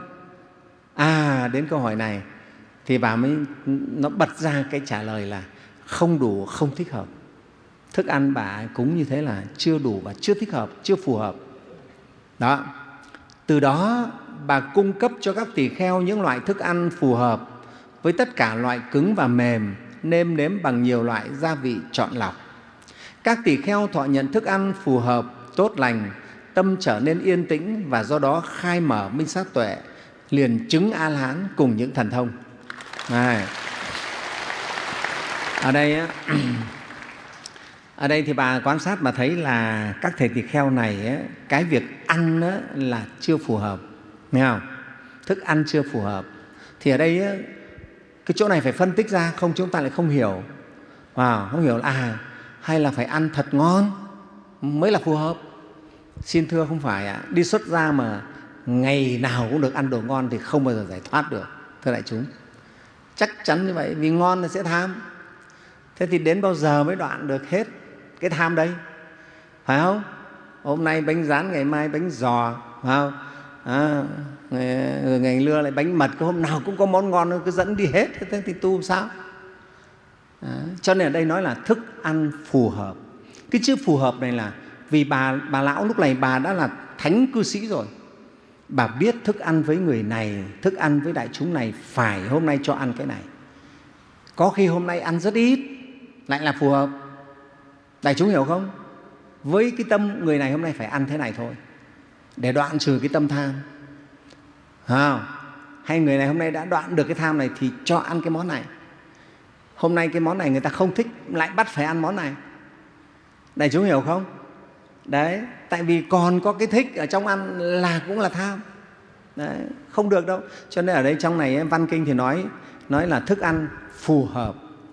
À, đến câu hỏi này thì bà mới nó bật ra cái trả lời là không đủ, không thích hợp. Thức ăn bà cúng như thế là chưa đủ và chưa thích hợp, chưa phù hợp. Đó. Từ đó bà cung cấp cho các tỳ kheo những loại thức ăn phù hợp với tất cả loại cứng và mềm, nêm nếm bằng nhiều loại gia vị chọn lọc. Các tỳ kheo thọ nhận thức ăn phù hợp, tốt lành, tâm trở nên yên tĩnh và do đó khai mở minh sát tuệ, liền chứng A-la-hán cùng những thần thông. Này. Ở đây á, ở đây thì bà quan sát mà thấy là các thầy tỳ kheo này á, cái việc ăn á, là chưa phù hợp, nghe không? Thức ăn chưa phù hợp. Thì ở đây á, cái chỗ này phải phân tích ra, không chúng ta lại không hiểu. Wow, không hiểu là à, hay là phải ăn thật ngon mới là phù hợp. Xin thưa không phải ạ. Đi xuất gia mà ngày nào cũng được ăn đồ ngon thì không bao giờ giải thoát được, thưa đại chúng. Chắc chắn như vậy, vì ngon là sẽ tham. Thế thì đến bao giờ mới đoạn được hết cái tham đây? Phải không? Hôm nay bánh rán, ngày mai bánh giò, phải không? À, ngày, ngày lưa lại bánh mật, cái hôm nào cũng có món ngon, cứ dẫn đi hết, thế thì tu sao? À, cho nên ở đây nói là thức ăn phù hợp. Cái chữ phù hợp này là vì bà, bà lão lúc này bà đã là thánh cư sĩ rồi. Bà biết thức ăn với người này, thức ăn với đại chúng này phải hôm nay cho ăn cái này. Có khi hôm nay ăn rất ít lại là phù hợp. Đại chúng hiểu không? Với cái tâm người này hôm nay phải ăn thế này thôi, để đoạn trừ cái tâm tham. À, hay người này hôm nay đã đoạn được cái tham này thì cho ăn cái món này. Hôm nay cái món này người ta không thích, lại bắt phải ăn món này. Đại chúng hiểu không? Đấy, tại vì còn có cái thích ở trong ăn là cũng là tham. Đấy, không được đâu. Cho nên ở đây trong này văn kinh thì nói nói là thức ăn phù hợp.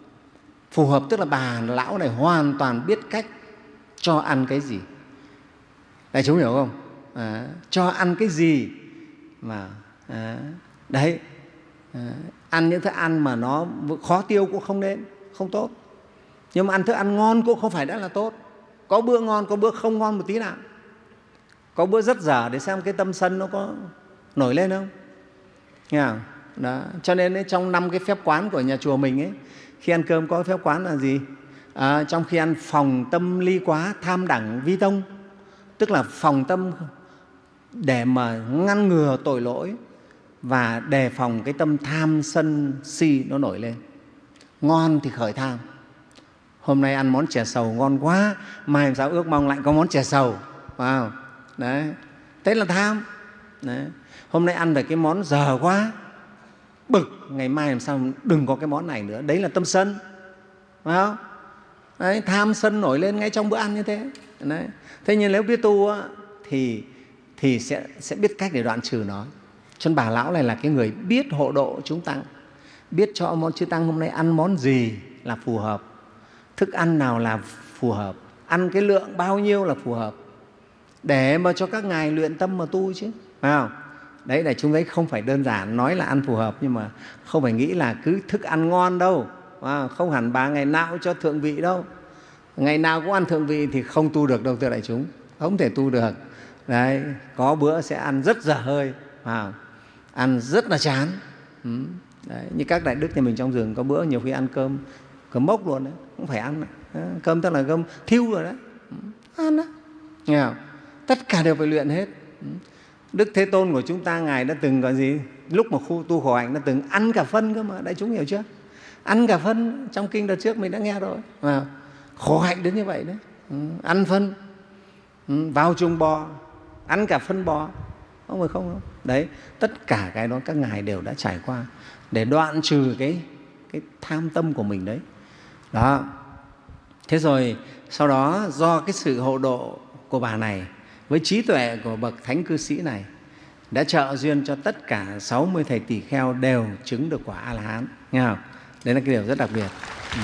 Phù hợp tức là bà lão này hoàn toàn biết cách cho ăn cái gì. Đại chúng hiểu không? À, cho ăn cái gì mà à, đấy à, ăn những thức ăn mà nó khó tiêu cũng không nên, không tốt. Nhưng mà ăn thức ăn ngon cũng không phải đã là tốt. Có bữa ngon, có bữa không ngon một tí nào. Có bữa rất dở để xem cái tâm sân nó có nổi lên không. Nghe không? Đó. Cho nên ấy, trong năm cái phép quán của nhà chùa mình ấy, khi ăn cơm có phép quán là gì? À, trong khi ăn phòng tâm ly quá, tham đẳng vi tông. Tức là phòng tâm để mà ngăn ngừa tội lỗi và đề phòng cái tâm tham sân si nó nổi lên. Ngon thì khởi tham. Hôm nay ăn món chè sầu ngon quá, mai làm sao ước mong lại có món chè sầu. Wow. Đấy. Thế là tham. Đấy. Hôm nay ăn về cái món dở quá, bực, ngày mai làm sao đừng có cái món này nữa. Đấy là tâm sân. Phải không? Đấy, tham sân nổi lên ngay trong bữa ăn như thế. Đấy. Thế nhưng nếu biết tu á, thì, thì sẽ, sẽ biết cách để đoạn trừ nó. Cho nên bà lão này là cái người biết hộ độ chúng tăng, biết cho món chư tăng hôm nay ăn món gì là phù hợp, thức ăn nào là phù hợp, ăn cái lượng bao nhiêu là phù hợp, để mà cho các ngài luyện tâm mà tu chứ. Phải không? Đấy, để chúng thấy không phải đơn giản nói là ăn phù hợp, nhưng mà không phải nghĩ là cứ thức ăn ngon đâu. À, không hẳn bà ngày nào cũng cho thượng vị đâu. Ngày nào cũng ăn thượng vị thì không tu được đâu, thưa đại chúng. Không thể tu được. Đấy, có bữa sẽ ăn rất dở hơi, à, ăn rất là chán. Ừ. Đấy, như các đại đức nhà mình trong rừng có bữa nhiều khi ăn cơm cơm mốc luôn đấy, cũng phải ăn. Đấy, cơm tức là cơm thiêu rồi đấy. Ừ. Ăn đó. Nghe không? Tất cả đều phải luyện hết. Ừ. Đức Thế Tôn của chúng ta, Ngài đã từng gọi gì? Lúc mà khu tu khổ hạnh đã từng ăn cả phân cơ mà, đại chúng hiểu chưa? Ăn cả phân, trong kinh đợt trước mình đã nghe rồi. À, khổ hạnh đến như vậy đấy. Ừ, ăn phân, ừ, vào chuồng bò, ăn cả phân bò. Không phải không, không? Đấy, tất cả cái đó các ngài đều đã trải qua để đoạn trừ cái, cái tham tâm của mình đấy. Đó. Thế rồi sau đó do cái sự hộ độ của bà này với trí tuệ của bậc thánh cư sĩ này đã trợ duyên cho tất cả sáu mươi thầy tỳ kheo đều chứng được quả A-la-hán. Nghe không? Đấy là cái điều rất đặc biệt. Ừ.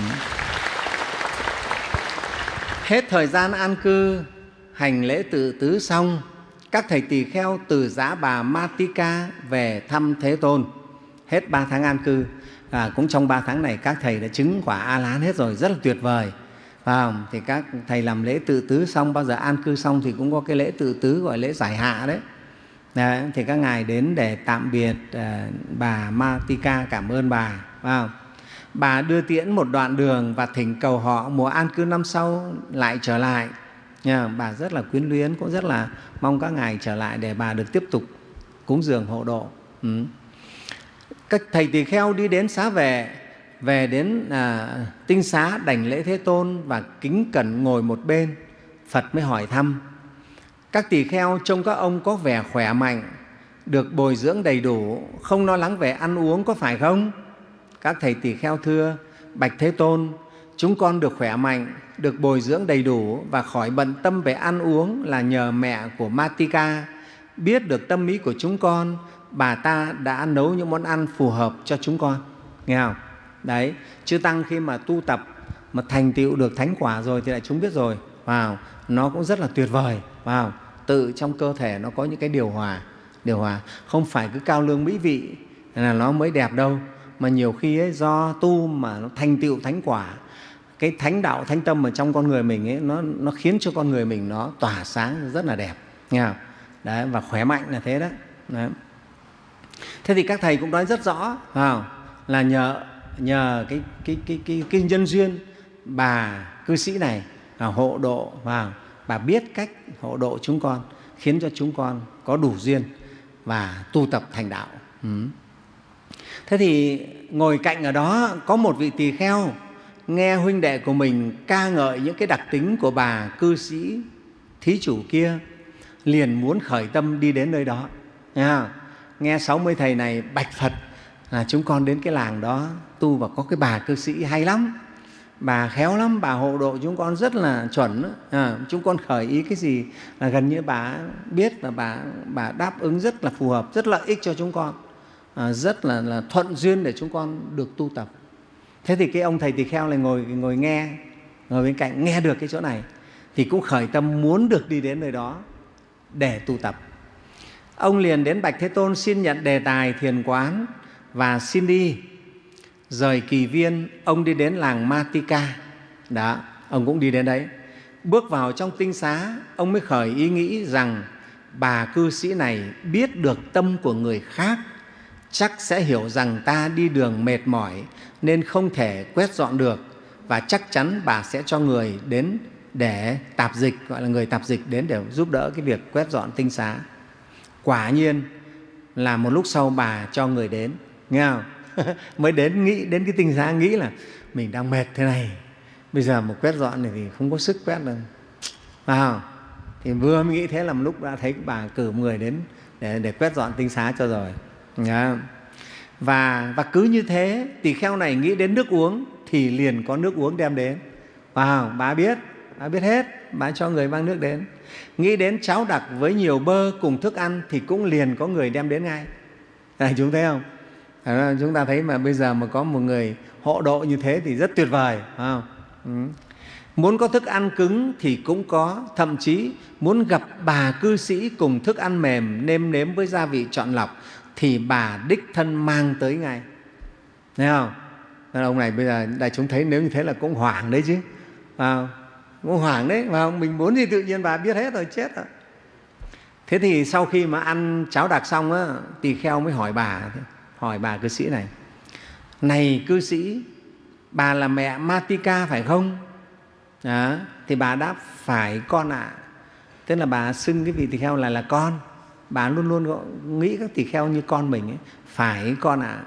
Hết thời gian an cư, hành lễ tự tứ xong, các thầy tỳ kheo từ Giã Bà Ma Ti Ca về thăm Thế Tôn. Hết ba tháng an cư, à, cũng trong ba tháng này các thầy đã chứng quả A-la-hán hết rồi, rất là tuyệt vời. À, thì các thầy làm lễ tự tứ xong, bao giờ an cư xong thì cũng có cái lễ tự tứ gọi lễ giải hạ đấy. Đấy, thì các ngài đến để tạm biệt à, bà Ma Ti Ca, cảm ơn bà. À, bà đưa tiễn một đoạn đường và thỉnh cầu họ mùa an cư năm sau lại trở lại. Nha, bà rất là quyến luyến, cũng rất là mong các ngài trở lại để bà được tiếp tục cúng dường hộ độ. Ừ. Các thầy tỳ kheo đi đến xá vệ, về đến à, tinh xá đảnh lễ Thế Tôn và kính cẩn ngồi một bên. Phật mới hỏi thăm: các tỳ kheo trông các ông có vẻ khỏe mạnh, được bồi dưỡng đầy đủ, không lo lắng về ăn uống, có phải không? Các thầy tỳ kheo thưa: bạch Thế Tôn, chúng con được khỏe mạnh, được bồi dưỡng đầy đủ và khỏi bận tâm về ăn uống là nhờ mẹ của Matika. Biết được tâm ý của chúng con, bà ta đã nấu những món ăn phù hợp cho chúng con. Nghe không? Đấy, chư Tăng khi mà tu tập mà thành tựu được thánh quả rồi thì đại chúng biết rồi. Wow, nó cũng rất là tuyệt vời. Wow, tự trong cơ thể nó có những cái điều hòa. Điều hòa không phải cứ cao lương mỹ vị là nó mới đẹp đâu, mà nhiều khi ấy, do tu mà nó thành tựu thánh quả, cái thánh đạo thánh tâm ở trong con người mình ấy, nó, nó khiến cho con người mình nó tỏa sáng rất là đẹp. Nghe không? Đấy, và khỏe mạnh là thế đó. Đấy. Thế thì các thầy cũng nói rất rõ vào là nhờ nhờ cái cái cái cái, cái nhân duyên bà cư sĩ này là hộ độ vào, bà biết cách hộ độ chúng con, khiến cho chúng con có đủ duyên và tu tập thành đạo. Ừ. Thế thì ngồi cạnh ở đó có một vị tỳ kheo nghe huynh đệ của mình ca ngợi những cái đặc tính của bà cư sĩ thí chủ kia, liền muốn khởi tâm đi đến nơi đó. Nghe, nghe sáu mươi thầy này bạch Phật là chúng con đến cái làng đó tu và có cái bà cư sĩ hay lắm, bà khéo lắm, bà hộ độ chúng con rất là chuẩn. À, chúng con khởi ý cái gì là gần như bà biết và bà, bà đáp ứng rất là phù hợp, rất lợi ích cho chúng con, à, rất là, là thuận duyên để chúng con được tu tập. Thế thì cái ông thầy tỳ kheo này ngồi, ngồi nghe, ngồi bên cạnh nghe được cái chỗ này thì cũng khởi tâm muốn được đi đến nơi đó để tu tập. Ông liền đến bạch Thế Tôn xin nhận đề tài thiền quán và xin đi. Rời Kỳ Viên, ông đi đến làng Matika. Đó, ông cũng đi đến đấy. Bước vào trong tinh xá, ông mới khởi ý nghĩ rằng bà cư sĩ này biết được tâm của người khác, chắc sẽ hiểu rằng ta đi đường mệt mỏi nên không thể quét dọn được, và chắc chắn bà sẽ cho người đến để tạp dịch, gọi là người tạp dịch đến để giúp đỡ cái việc quét dọn tinh xá. Quả nhiên là một lúc sau bà cho người đến, nghe không? Mới đến nghĩ đến cái tinh xá, nghĩ là mình đang mệt thế này, bây giờ một quét dọn này thì không có sức quét đâu. À, thì vừa mới nghĩ thế là một lúc đã thấy bà cử người đến để, để quét dọn tinh xá cho rồi. Yeah. Và, và cứ như thế, tỳ kheo này nghĩ đến nước uống thì liền có nước uống đem đến. Wow, bà biết, bà biết hết, bà cho người mang nước đến. Nghĩ đến cháo đặc với nhiều bơ cùng thức ăn thì cũng liền có người đem đến ngay. Này, chúng thấy không? À, chúng ta thấy mà bây giờ mà có một người hộ độ như thế thì rất tuyệt vời, phải không? Ừ. Muốn có thức ăn cứng thì cũng có, thậm chí muốn gặp bà cư sĩ cùng thức ăn mềm nêm nếm với gia vị chọn lọc thì bà đích thân mang tới ngay. Thấy không? Nên ông này bây giờ đại chúng thấy nếu như thế là cũng hoảng đấy chứ. À, cũng hoảng đấy, mà ông mình muốn gì tự nhiên bà biết hết rồi, chết rồi. Thế thì sau khi mà ăn cháo đặc xong á, tỳ kheo mới hỏi bà, hỏi bà cư sĩ này: này cư sĩ, bà là mẹ Matika phải không? Đó, thì bà đáp: phải con ạ. À. Tức là bà xưng cái vị tỳ kheo là là con. Bà luôn luôn nghĩ các tỳ kheo như con mình ấy. Phải con ạ. À.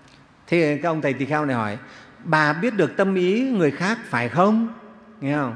Thế các ông thầy tỳ kheo này hỏi: bà biết được tâm ý người khác phải không? Nghe không?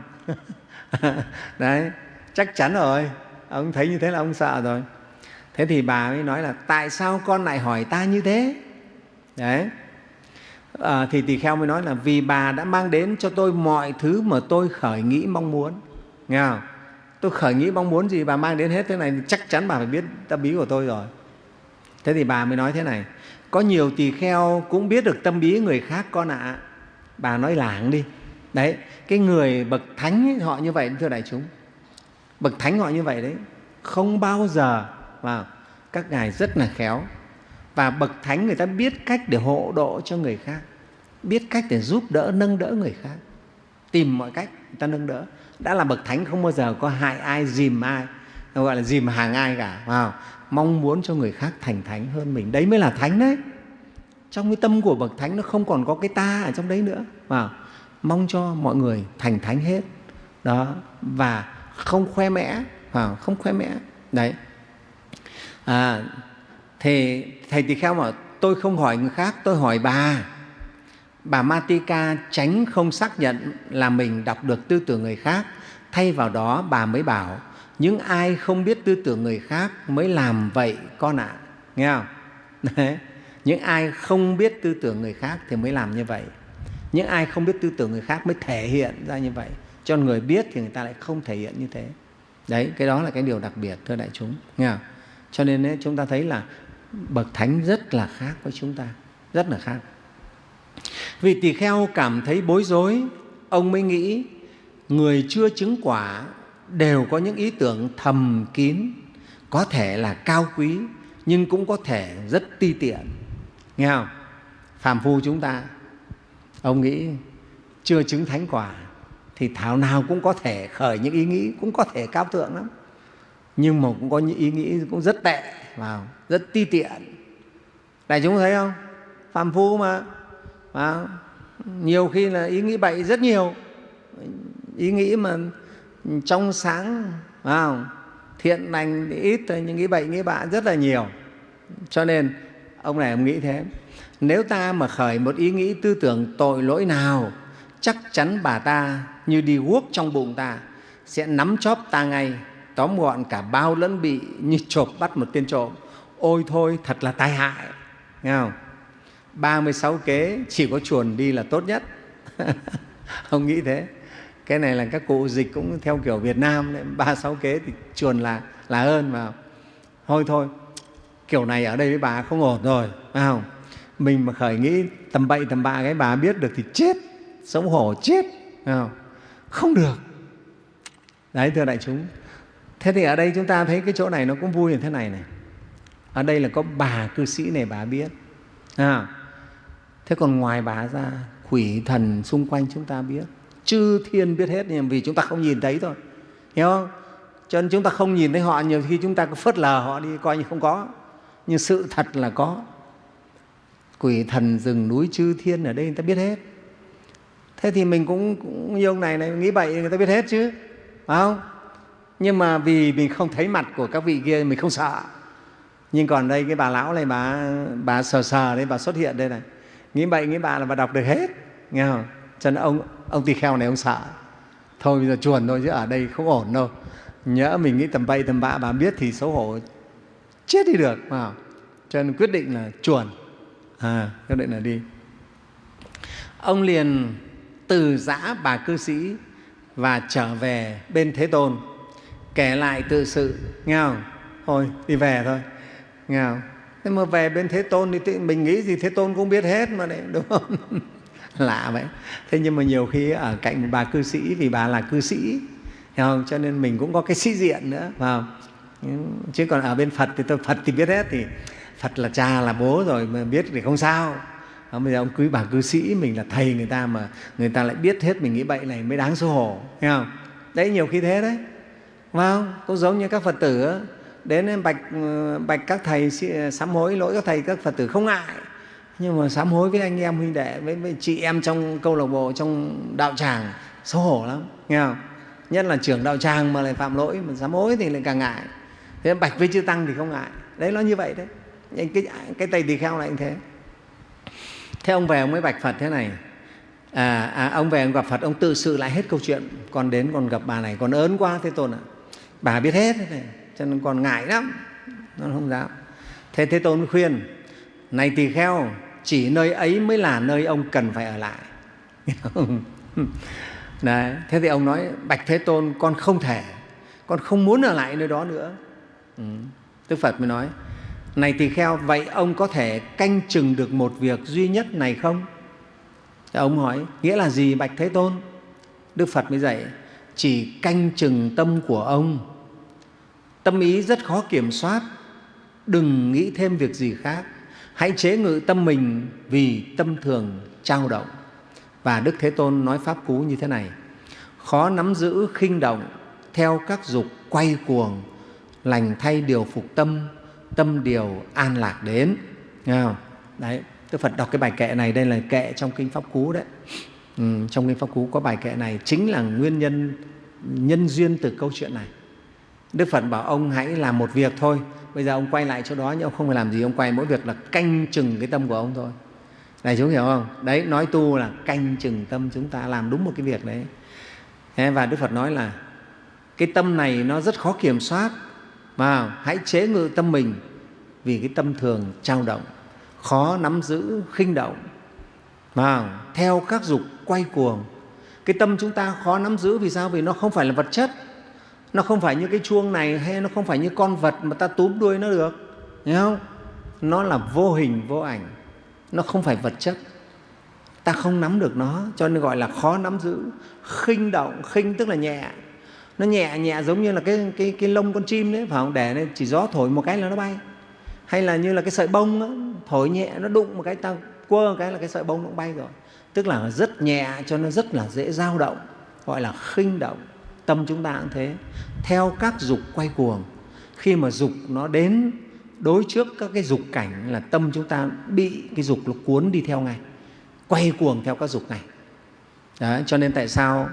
Đấy, chắc chắn rồi. Ông thấy như thế là ông sợ rồi. Thế thì bà mới nói là: tại sao con lại hỏi ta như thế? Đấy. À, thì tỳ kheo mới nói là: vì bà đã mang đến cho tôi mọi thứ mà tôi khởi nghĩ mong muốn. Nghe không? Tôi khởi nghĩ mong muốn gì bà mang đến hết thế này, chắc chắn bà phải biết tâm ý của tôi rồi. Thế thì bà mới nói thế này: có nhiều tỳ kheo cũng biết được tâm ý người khác con ạ. À. Bà nói lảng đi. Đấy, cái người bậc thánh ấy, họ như vậy, thưa đại chúng. Bậc thánh họ như vậy đấy, không bao giờ vào. Các ngài rất là khéo. Và bậc thánh người ta biết cách để hộ độ cho người khác, biết cách để giúp đỡ, nâng đỡ người khác, tìm mọi cách người ta nâng đỡ. Đã là bậc thánh không bao giờ có hại ai, dìm ai, nó gọi là dìm hàng ai cả. Wow. Mong muốn cho người khác thành thánh hơn mình, đấy mới là thánh đấy. Trong cái tâm của bậc thánh nó không còn có cái ta ở trong đấy nữa. Wow. Mong cho mọi người thành thánh hết đó, và không khoe mẽ, wow, không khoe mẽ đấy. À, thì thầy tỳ kheo mà tôi không hỏi người khác, tôi hỏi bà. bà Matika tránh không xác nhận là mình đọc được tư tưởng người khác. Thay vào đó bà mới bảo những ai không biết tư tưởng người khác mới làm vậy con ạ. À. Nghe không? Đấy. Những ai không biết tư tưởng người khác thì mới làm như vậy. Những ai không biết tư tưởng người khác mới thể hiện ra như vậy. Cho người biết thì người ta lại không thể hiện như thế. Đấy, cái đó là cái điều đặc biệt thưa đại chúng. Nghe không? Cho nên ấy, chúng ta thấy là bậc thánh rất là khác với chúng ta, rất là khác. Vị tỳ kheo cảm thấy bối rối, ông mới nghĩ người chưa chứng quả đều có những ý tưởng thầm kín, có thể là cao quý nhưng cũng có thể rất ti tiện. Nghe không? Phàm phu chúng ta, ông nghĩ chưa chứng thánh quả thì thảo nào cũng có thể khởi những ý nghĩ, cũng có thể cao thượng lắm, nhưng mà cũng có những ý nghĩ cũng rất tệ, vào rất ti tiện. Đại chúng thấy không? Phàm phu mà, vào nhiều khi là ý nghĩ bậy rất nhiều, ý nghĩ mà trong sáng, vào thiện lành thì ít thôi, nhưng nghĩ bậy nghĩ bạ rất là nhiều. Cho nên ông này ông nghĩ thế, nếu ta mà khởi một ý nghĩ tư tưởng tội lỗi nào, chắc chắn bà ta như đi guốc trong bụng ta, sẽ nắm chóp ta ngay, tóm gọn cả bao lẫn bị, như chộp bắt một tên trộm. Ôi thôi, thật là tai hại. Nghe không? ba mươi sáu kế chỉ có chuồn đi là tốt nhất. Ông nghĩ thế. Cái này là các cụ dịch cũng theo kiểu Việt Nam đấy. ba mươi sáu kế thì chuồn là, là hơn mà. Thôi thôi, kiểu này ở đây với bà không ổn rồi, phải không? Mình mà khởi nghĩ tầm bậy tầm bạ cái bà biết được thì chết, xấu hổ chết, phải không? Không được. Đấy, thưa đại chúng. Thế thì ở đây chúng ta thấy cái chỗ này nó cũng vui như thế này này. Ở đây là có bà cư sĩ này bà biết. À, thế còn ngoài bà ra, quỷ thần xung quanh chúng ta biết, chư thiên biết hết, nhưng vì chúng ta không nhìn thấy thôi, hiểu không? Cho nên chúng ta không nhìn thấy họ, nhiều khi chúng ta cứ phớt lờ họ đi, coi như không có. Nhưng sự thật là có. Quỷ thần rừng núi chư thiên ở đây người ta biết hết. Thế thì mình cũng, cũng như ông này này nghĩ bậy người ta biết hết chứ, phải không? Nhưng mà vì mình không thấy mặt của các vị kia mình không sợ. Nhưng còn đây cái bà lão này bà, bà sờ sờ đây, bà xuất hiện đây này, nghĩ bậy nghĩ bạ là bà đọc được hết, nghe không? Cho nên ông, ông tỳ kheo này ông sợ. Thôi bây giờ chuồn thôi chứ ở đây không ổn đâu. Nhỡ mình nghĩ tầm bậy tầm bạ bà biết thì xấu hổ chết đi được, phải không? Cho nên quyết định là chuồn, à, quyết định là đi. Ông liền từ giã bà cư sĩ và trở về bên Thế Tôn, kể lại tự sự, nghe không? Thôi đi về thôi, nghe không? Thế mà về bên Thế Tôn thì mình nghĩ gì Thế Tôn cũng biết hết mà đấy, đúng không? Lạ vậy. Thế nhưng mà nhiều khi ở cạnh một bà cư sĩ, vì bà là cư sĩ, hiểu không? Cho nên mình cũng có cái sĩ diện nữa, phải không? Chứ còn ở bên Phật thì tôi Phật thì biết hết, thì Phật là cha là bố rồi mà biết thì không sao. Bây giờ ông cưới bà cư sĩ, mình là thầy người ta mà người ta lại biết hết mình nghĩ bậy này mới đáng xấu hổ, thấy không? Đấy, nhiều khi thế đấy, phải không? Cũng giống như các Phật tử đến bạch bạch các thầy sám hối lỗi các thầy, các Phật tử không ngại, nhưng mà sám hối với anh em huynh đệ, với, với chị em trong câu lạc bộ, trong đạo tràng xấu hổ lắm, nghe không? Nhất là trưởng đạo tràng mà lại phạm lỗi mà sám hối thì lại càng ngại. Thế bạch với chư tăng thì không ngại. Đấy, nó như vậy đấy. Cái, cái tay tỳ kheo này cũng thế. Thế ông về ông mới bạch Phật thế này, à, à, ông về ông gặp Phật, ông tự sự lại hết câu chuyện. Con đến còn gặp bà này, con ớn quá Thế Tôn ạ. À. Bà biết hết thế này, cho nên còn ngại lắm, nó không dám. Thế Thế Tôn khuyên, này tỳ kheo, chỉ nơi ấy mới là nơi ông cần phải ở lại. Đấy, thế thì ông nói, bạch Thế Tôn, con không thể, con không muốn ở lại nơi đó nữa. Ừ. Đức Phật mới nói, này tỳ kheo, vậy ông có thể canh chừng được một việc duy nhất này không? Thế ông hỏi, nghĩa là gì bạch Thế Tôn? Đức Phật mới dạy, chỉ canh chừng tâm của ông. Tâm ý rất khó kiểm soát, đừng nghĩ thêm việc gì khác. Hãy chế ngự tâm mình vì tâm thường trao động. Và Đức Thế Tôn nói pháp cú như thế này, khó nắm giữ khinh động, theo các dục quay cuồng, lành thay điều phục tâm, tâm điều an lạc đến. Nghe không? Đấy, Đức Phật đọc cái bài kệ này, đây là kệ trong Kinh Pháp Cú đấy. Ừ, trong Kinh Pháp Cú có bài kệ này, chính là nguyên nhân, nhân duyên từ câu chuyện này. Đức Phật bảo ông hãy làm một việc thôi, bây giờ ông quay lại chỗ đó nhưng ông không phải làm gì, ông quay mỗi việc là canh chừng cái tâm của ông thôi. Đại chúng hiểu không? Đấy, nói tu là canh chừng tâm chúng ta, làm đúng một cái việc đấy. Và Đức Phật nói là cái tâm này nó rất khó kiểm soát, và hãy chế ngự tâm mình, vì cái tâm thường trao động, khó nắm giữ, khinh động, và theo các dục quay cuồng. Cái tâm chúng ta khó nắm giữ vì sao? Vì nó không phải là vật chất, nó không phải như cái chuông này, hay nó không phải như con vật mà ta túm đuôi nó được, hiểu không? Nó là vô hình vô ảnh, nó không phải vật chất, ta không nắm được nó, cho nên gọi là khó nắm giữ. Khinh động, khinh tức là nhẹ, nó nhẹ nhẹ giống như là cái, cái, cái lông con chim đấy, phải không? Để nên chỉ gió thổi một cái là nó bay. Hay là như là cái sợi bông đó, thổi nhẹ nó đụng một cái, ta quơ một cái là cái sợi bông nó cũng bay rồi. Tức là rất nhẹ cho nó rất là dễ dao động, gọi là khinh động. Tâm chúng ta cũng thế, theo các dục quay cuồng. Khi mà dục nó đến đối trước các cái dục cảnh là tâm chúng ta bị cái dục nó cuốn đi theo ngay, quay cuồng theo các dục này. Đấy, cho nên tại sao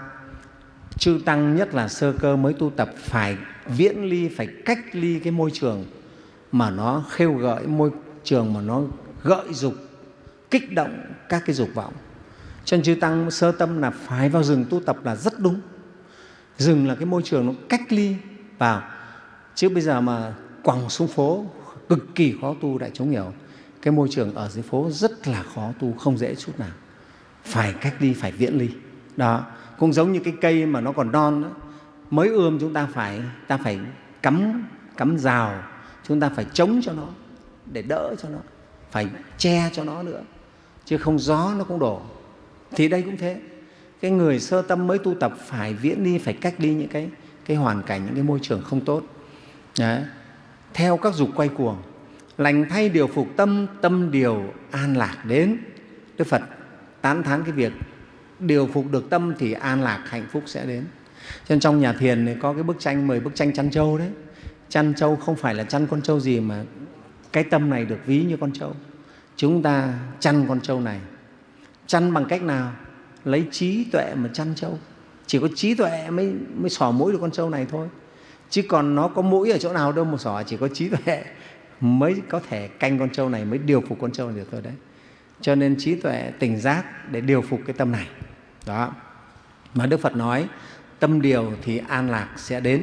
chư tăng nhất là sơ cơ mới tu tập phải viễn ly, phải cách ly cái môi trường mà nó khêu gợi, môi trường mà nó gợi dục, kích động các cái dục vọng. Cho nên chư tăng sơ tâm là phải vào rừng tu tập là rất đúng. Rừng là cái môi trường nó cách ly vào. Chứ bây giờ mà quẳng xuống phố cực kỳ khó tu, đại chúng hiểu. Cái môi trường ở dưới phố rất là khó tu, không dễ chút nào. Phải cách ly, phải viễn ly. Đó, cũng giống như cái cây mà nó còn non đó, mới ươm chúng ta phải ta phải cắm cắm rào, chúng ta phải chống cho nó để đỡ cho nó, phải che cho nó nữa, chứ không gió nó cũng đổ. Thì đây cũng thế, cái người sơ tâm mới tu tập phải viễn ly, phải cách ly những cái cái hoàn cảnh, những cái môi trường không tốt. Đấy, theo các dục quay cuồng, lành thay điều phục tâm, tâm điều an lạc đến. Đức Phật tán thán cái việc điều phục được tâm thì an lạc hạnh phúc sẽ đến. Cho nên trong nhà thiền này có cái bức tranh, mười bức tranh chăn trâu đấy. Chăn trâu không phải là chăn con trâu gì, mà cái tâm này được ví như con trâu. Chúng ta chăn con trâu này, chăn bằng cách nào? Lấy trí tuệ mà chăn trâu. Chỉ có trí tuệ mới, mới xỏ mũi được con trâu này thôi. Chứ còn nó có mũi ở chỗ nào đâu mà xỏ, chỉ có trí tuệ mới có thể canh con trâu này, mới điều phục con trâu này được thôi đấy. Cho nên trí tuệ tỉnh giác để điều phục cái tâm này. Đó. Mà Đức Phật nói tâm điều thì an lạc sẽ đến.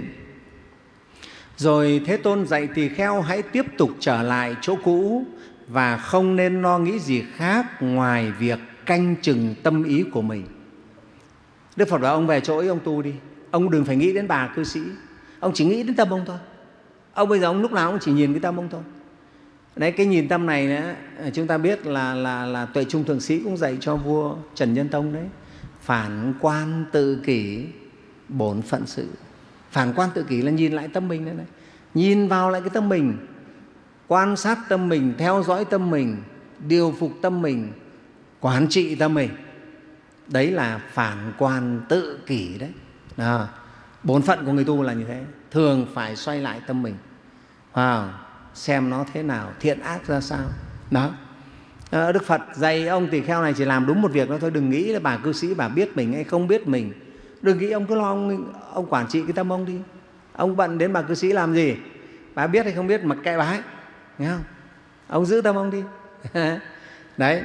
Rồi Thế Tôn dạy tỳ kheo hãy tiếp tục trở lại chỗ cũ và không nên lo nghĩ gì khác ngoài việc canh chừng tâm ý của mình. Đức Phật bảo ông về chỗ ấy ông tu đi, ông đừng phải nghĩ đến bà cư sĩ, ông chỉ nghĩ đến tâm ông thôi. Ông bây giờ ông lúc nào cũng chỉ nhìn cái tâm ông thôi. Đấy, cái nhìn tâm này nữa, chúng ta biết là, là, là Tuệ Trung Thượng Sĩ cũng dạy cho vua Trần Nhân Tông đấy. Phản quan tự kỷ, bổn phận sự. Phản quan tự kỷ là nhìn lại tâm mình đấy, đấy. Nhìn vào lại cái tâm mình, quan sát tâm mình, theo dõi tâm mình, điều phục tâm mình, quản trị tâm mình. Đấy là phản quan tự kỷ đấy. Đó. Bổn phận của người tu là như thế, thường phải xoay lại tâm mình, wow, xem nó thế nào, thiện ác ra sao. Đó. À, Đức Phật dạy ông tỳ kheo này chỉ làm đúng một việc đó thôi. Đừng nghĩ là bà cư sĩ bà biết mình hay không biết mình. Đừng nghĩ, ông cứ lo ông, ông quản trị cái tâm ông đi. Ông bận đến bà cư sĩ làm gì? Bà biết hay không biết mặc kệ bà ấy, nghe không? Ông giữ tâm ông đi. Đấy.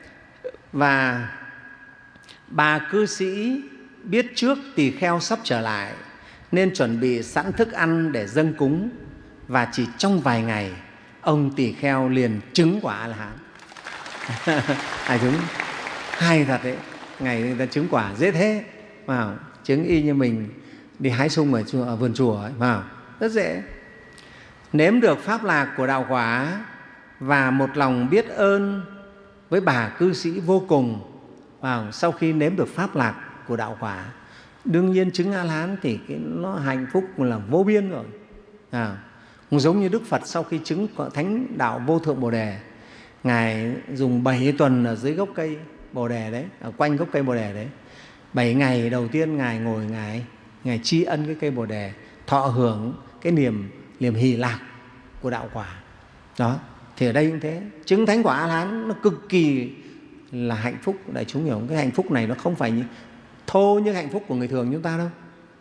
Và bà cư sĩ biết trước tỳ kheo sắp trở lại nên chuẩn bị sẵn thức ăn để dâng cúng, và chỉ trong vài ngày ông tỳ kheo liền chứng quả A-la-hán. Ai chứng hay thật đấy, ngày người ta chứng quả dễ thế, vào chứng y như mình đi hái sung ở, chùa, ở vườn chùa ấy, vào rất dễ. Nếm được pháp lạc của đạo quả và một lòng biết ơn với bà cư sĩ vô cùng. Vào sau khi nếm được pháp lạc của đạo quả, đương nhiên chứng A-la-hán thì cái nó hạnh phúc là vô biên rồi. À, cũng giống như Đức Phật sau khi chứng thánh đạo vô thượng Bồ Đề, Ngài dùng bảy tuần ở dưới gốc cây Bồ Đề đấy, ở quanh gốc cây Bồ Đề đấy. Bảy ngày đầu tiên Ngài ngồi, Ngài, Ngài tri ân cái cây Bồ Đề, thọ hưởng cái niềm, niềm hỷ lạc của đạo quả. Đó, thì ở đây cũng thế, chứng thánh quả A-la-hán nó cực kỳ là hạnh phúc. Đại chúng hiểu không? Cái hạnh phúc này nó không phải như, thô như hạnh phúc của người thường chúng ta đâu.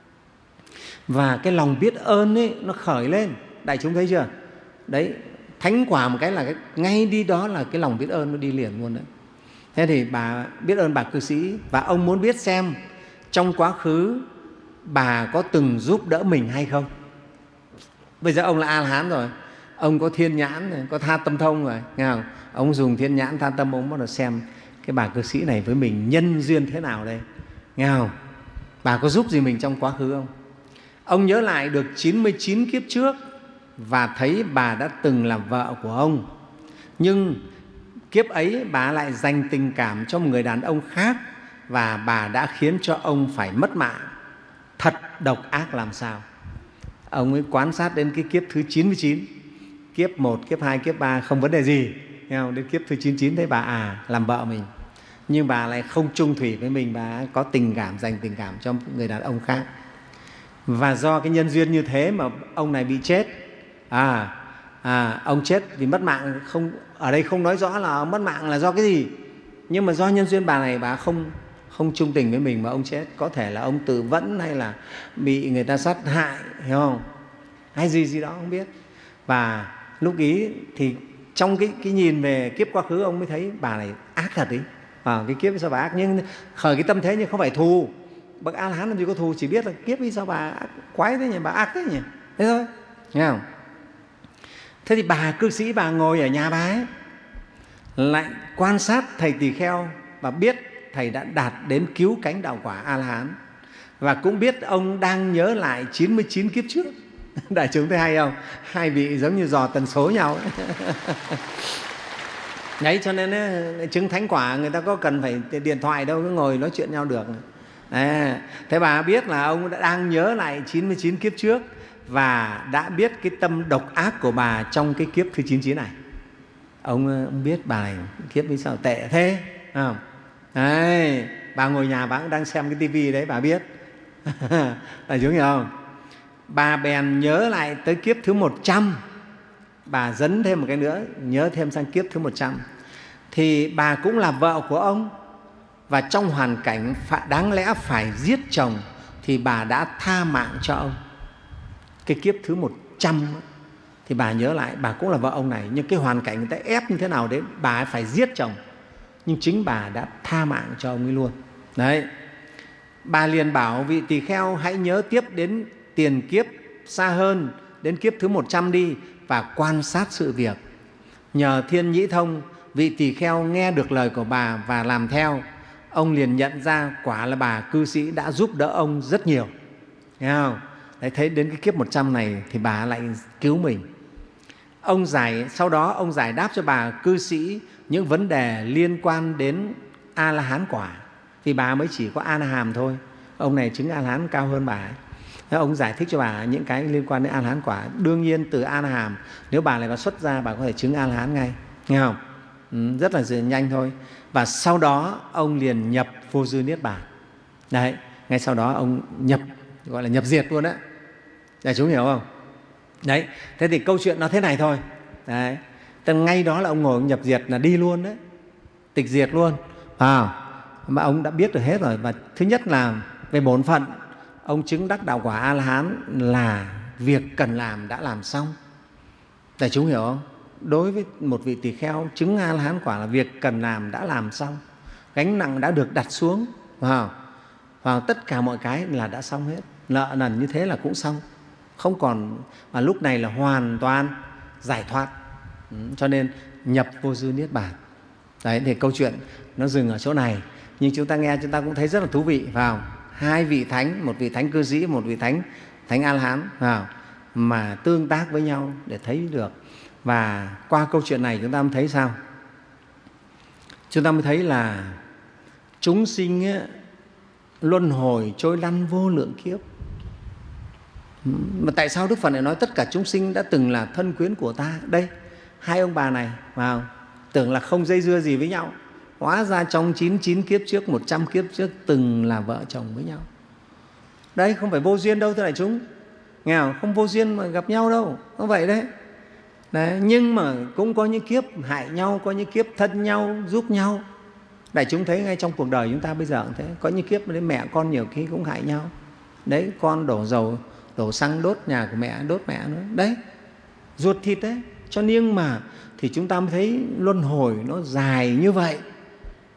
Và cái lòng biết ơn ấy, nó khởi lên. Đại chúng thấy chưa? Đấy, thánh quả một cái là cái, ngay đi đó là cái lòng biết ơn nó đi liền luôn đấy. Thế thì bà biết ơn bà cư sĩ, và ông muốn biết xem trong quá khứ bà có từng giúp đỡ mình hay không. Bây giờ ông là A-la-hán rồi, ông có thiên nhãn rồi, có tha tâm thông rồi, nghe không? Ông dùng thiên nhãn tha tâm, ông bắt đầu xem cái bà cư sĩ này với mình nhân duyên thế nào đây, nghe không? Bà có giúp gì mình trong quá khứ không? Ông nhớ lại được chín mươi chín kiếp trước và thấy bà đã từng là vợ của ông, nhưng kiếp ấy bà lại dành tình cảm cho một người đàn ông khác và bà đã khiến cho ông phải mất mạng. Thật độc ác làm sao. Ông ấy quan sát đến cái kiếp thứ chín mươi chín, kiếp một, kiếp hai, kiếp ba không vấn đề gì, nghe không? Đến kiếp thứ chín mươi chín thấy bà à làm vợ mình, nhưng bà lại không chung thủy với mình, bà có tình cảm, dành tình cảm cho người đàn ông khác. Và do cái nhân duyên như thế mà ông này bị chết. À, à ông chết vì mất mạng, không ở đây không nói rõ là ông mất mạng là do cái gì, nhưng mà do nhân duyên bà này bà không không chung tình với mình mà ông chết. Có thể là ông tự vẫn hay là bị người ta sát hại, hiểu không? Hay gì gì đó không biết. Và lúc ý thì trong cái, cái nhìn về kiếp quá khứ, ông mới thấy bà này ác thật ý. À, cái kiếp sao bà ác, nhưng khởi cái tâm thế nhưng không phải thù. Bậc A-la-hán làm gì có thù, chỉ biết là kiếp ý sao bà ác, quái thế nhỉ, bà ác thế nhỉ, thế thôi, nghe không? Thế thì bà cư sĩ bà ngồi ở nhà bà ấy, lại quan sát thầy tỳ kheo và biết thầy đã đạt đến cứu cánh đạo quả A-la-hán, và cũng biết ông đang nhớ lại chín mươi chín kiếp trước. Đại chúng thấy hay không? Hai vị giống như dò tần số nhau ấy. Đấy, cho nên ấy, chứng thánh quả người ta có cần phải điện thoại đâu, cứ ngồi nói chuyện nhau được. À, thế bà biết là ông đã đang nhớ lại chín mươi chín kiếp trước và đã biết cái tâm độc ác của bà trong cái kiếp thứ chín mươi chín này. Ông, ông biết bà này kiếp vì sao tệ thế, không? Đấy, bà ngồi nhà bà cũng đang xem cái tivi đấy, bà biết. Đại chúng hiểu không? Bà bèn nhớ lại tới kiếp thứ một trăm, bà dấn thêm một cái nữa, nhớ thêm sang kiếp thứ một trăm. Thì bà cũng là vợ của ông, và trong hoàn cảnh đáng lẽ phải giết chồng thì bà đã tha mạng cho ông. Cái kiếp thứ một trăm thì bà nhớ lại bà cũng là vợ ông này, nhưng cái hoàn cảnh người ta ép như thế nào đấy, bà ấy phải giết chồng, nhưng chính bà đã tha mạng cho ông ấy luôn. Đấy, bà liền bảo vị tỳ kheo hãy nhớ tiếp đến tiền kiếp xa hơn, đến kiếp thứ một trăm đi, và quan sát sự việc. Nhờ thiên nhĩ thông, vị tỳ kheo nghe được lời của bà và làm theo. Ông liền nhận ra quả là bà cư sĩ đã giúp đỡ ông rất nhiều. Thấy không? Đấy, thấy đến cái kiếp một trăm này thì bà lại cứu mình. Ông giải, sau đó ông giải đáp cho bà cư sĩ những vấn đề liên quan đến A-la-hán quả, vì bà mới chỉ có A-na-hàm thôi, ông này chứng A-la-hán cao hơn bà ấy. Thế ông giải thích cho bà những cái liên quan đến A-la-hán quả. Đương nhiên từ A-na-hàm, nếu bà này có xuất ra, bà có thể chứng A-la-hán ngay, nghe không? Ừ, rất là nhanh thôi. Và sau đó ông liền nhập vô dư niết bàn. Đấy, ngay sau đó ông nhập, gọi là nhập diệt luôn đấy. Đại chúng hiểu không? Đấy, thế thì câu chuyện nó thế này thôi. Đấy, từ ngay đó là ông ngồi ông nhập diệt là đi luôn đấy, tịch diệt luôn. À, mà ông đã biết được hết rồi. Và thứ nhất là về bổn phận, ông chứng đắc đạo quả A-la-hán là việc cần làm đã làm xong. Đại chúng hiểu không? Đối với một vị tỳ kheo, chứng A-la-hán quả là việc cần làm đã làm xong, gánh nặng đã được đặt xuống, và wow. Tất cả mọi cái là đã xong hết, nợ nần như thế là cũng xong, không còn, mà lúc này là hoàn toàn giải thoát. Ừ, cho nên nhập vô dư niết bàn. Đấy, thì câu chuyện nó dừng ở chỗ này, nhưng chúng ta nghe chúng ta cũng thấy rất là thú vị, vào hai vị thánh, một vị thánh cư sĩ, một vị thánh thánh A-la-hán, vào mà tương tác với nhau để thấy được. Và qua câu chuyện này chúng ta mới thấy sao? Chúng ta mới thấy là chúng sinh ấy, luân hồi trôi lăn vô lượng kiếp. Mà tại sao Đức Phật lại nói tất cả chúng sinh đã từng là thân quyến của ta? Đây, hai ông bà này vào tưởng là không dây dưa gì với nhau, hóa ra trong chín mươi chín kiếp trước, một trăm kiếp trước từng là vợ chồng với nhau. Đấy, không phải vô duyên đâu thưa đại chúng, nghe không? Không vô duyên mà gặp nhau đâu, không vậy đấy. Đấy, nhưng mà cũng có những kiếp hại nhau, có những kiếp thân nhau, giúp nhau. Đại chúng thấy ngay trong cuộc đời chúng ta bây giờ cũng thế, có những kiếp đấy mẹ con nhiều khi cũng hại nhau. Đấy, con đổ dầu, đổ xăng đốt nhà của mẹ, đốt mẹ nữa. Đấy, ruột thịt đấy. Cho nên mà thì chúng ta mới thấy luân hồi nó dài như vậy.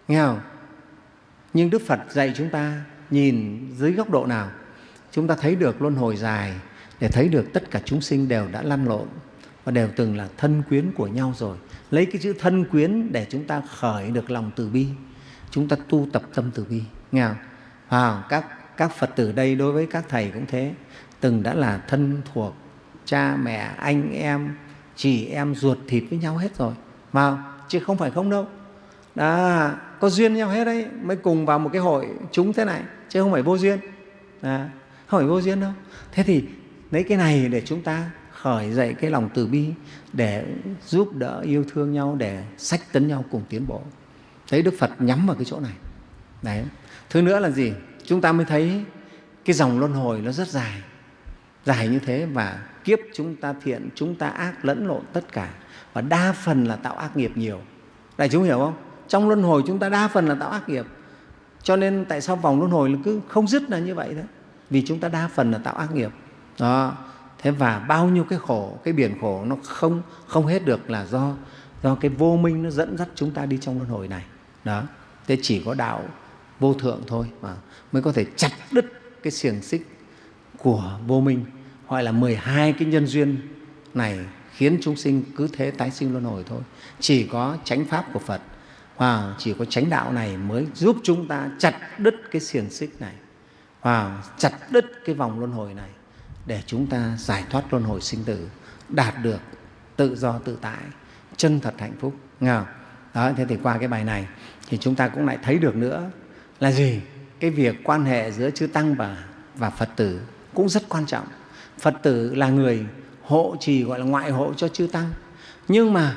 nghe không? Nhưng Đức Phật dạy chúng ta nhìn dưới góc độ nào? Chúng ta thấy được luân hồi dài để thấy được tất cả chúng sinh đều đã lăn lộn và đều từng là thân quyến của nhau rồi. Lấy cái chữ thân quyến để chúng ta khởi được lòng từ bi, chúng ta tu tập tâm từ bi, nghe không? À, các, các Phật tử đây đối với các thầy cũng thế, từng đã là thân thuộc, cha mẹ, anh em, chị em ruột thịt với nhau hết rồi, mà chứ không phải không đâu. Đó, có duyên nhau hết đấy mới cùng vào một cái hội chúng thế này, chứ không phải vô duyên. Đó, không phải vô duyên đâu. Thế thì lấy cái này để chúng ta khởi dậy cái lòng từ bi, để giúp đỡ yêu thương nhau, để xách tấn nhau cùng tiến bộ. Thấy Đức Phật nhắm vào cái chỗ này. Đấy. Thứ nữa là gì? Chúng ta mới thấy cái dòng luân hồi nó rất dài, dài như thế, và kiếp chúng ta thiện, chúng ta ác lẫn lộn tất cả, và đa phần là tạo ác nghiệp nhiều. Đại chúng hiểu không? Trong luân hồi chúng ta đa phần là tạo ác nghiệp, cho nên tại sao vòng luân hồi nó cứ không dứt là như vậy đó, vì chúng ta đa phần là tạo ác nghiệp đó. Thế và bao nhiêu cái khổ, cái biển khổ nó không không hết được là do do cái vô minh nó dẫn dắt chúng ta đi trong luân hồi này đó. Thế chỉ có đạo vô thượng thôi mà mới có thể chặt đứt cái xiềng xích của vô minh, gọi là mười hai cái nhân duyên này khiến chúng sinh cứ thế tái sinh luân hồi thôi. Chỉ có chánh pháp của Phật, và chỉ có chánh đạo này mới giúp chúng ta chặt đứt cái xiềng xích này, và chặt đứt cái vòng luân hồi này, để chúng ta giải thoát luân hồi sinh tử, đạt được tự do tự tại, chân thật hạnh phúc. Nghe không? Đó, thế thì qua cái bài này thì chúng ta cũng lại thấy được nữa là gì? Cái việc quan hệ giữa chư Tăng và, và Phật tử cũng rất quan trọng. Phật tử là người hộ trì, gọi là ngoại hộ cho chư Tăng. Nhưng mà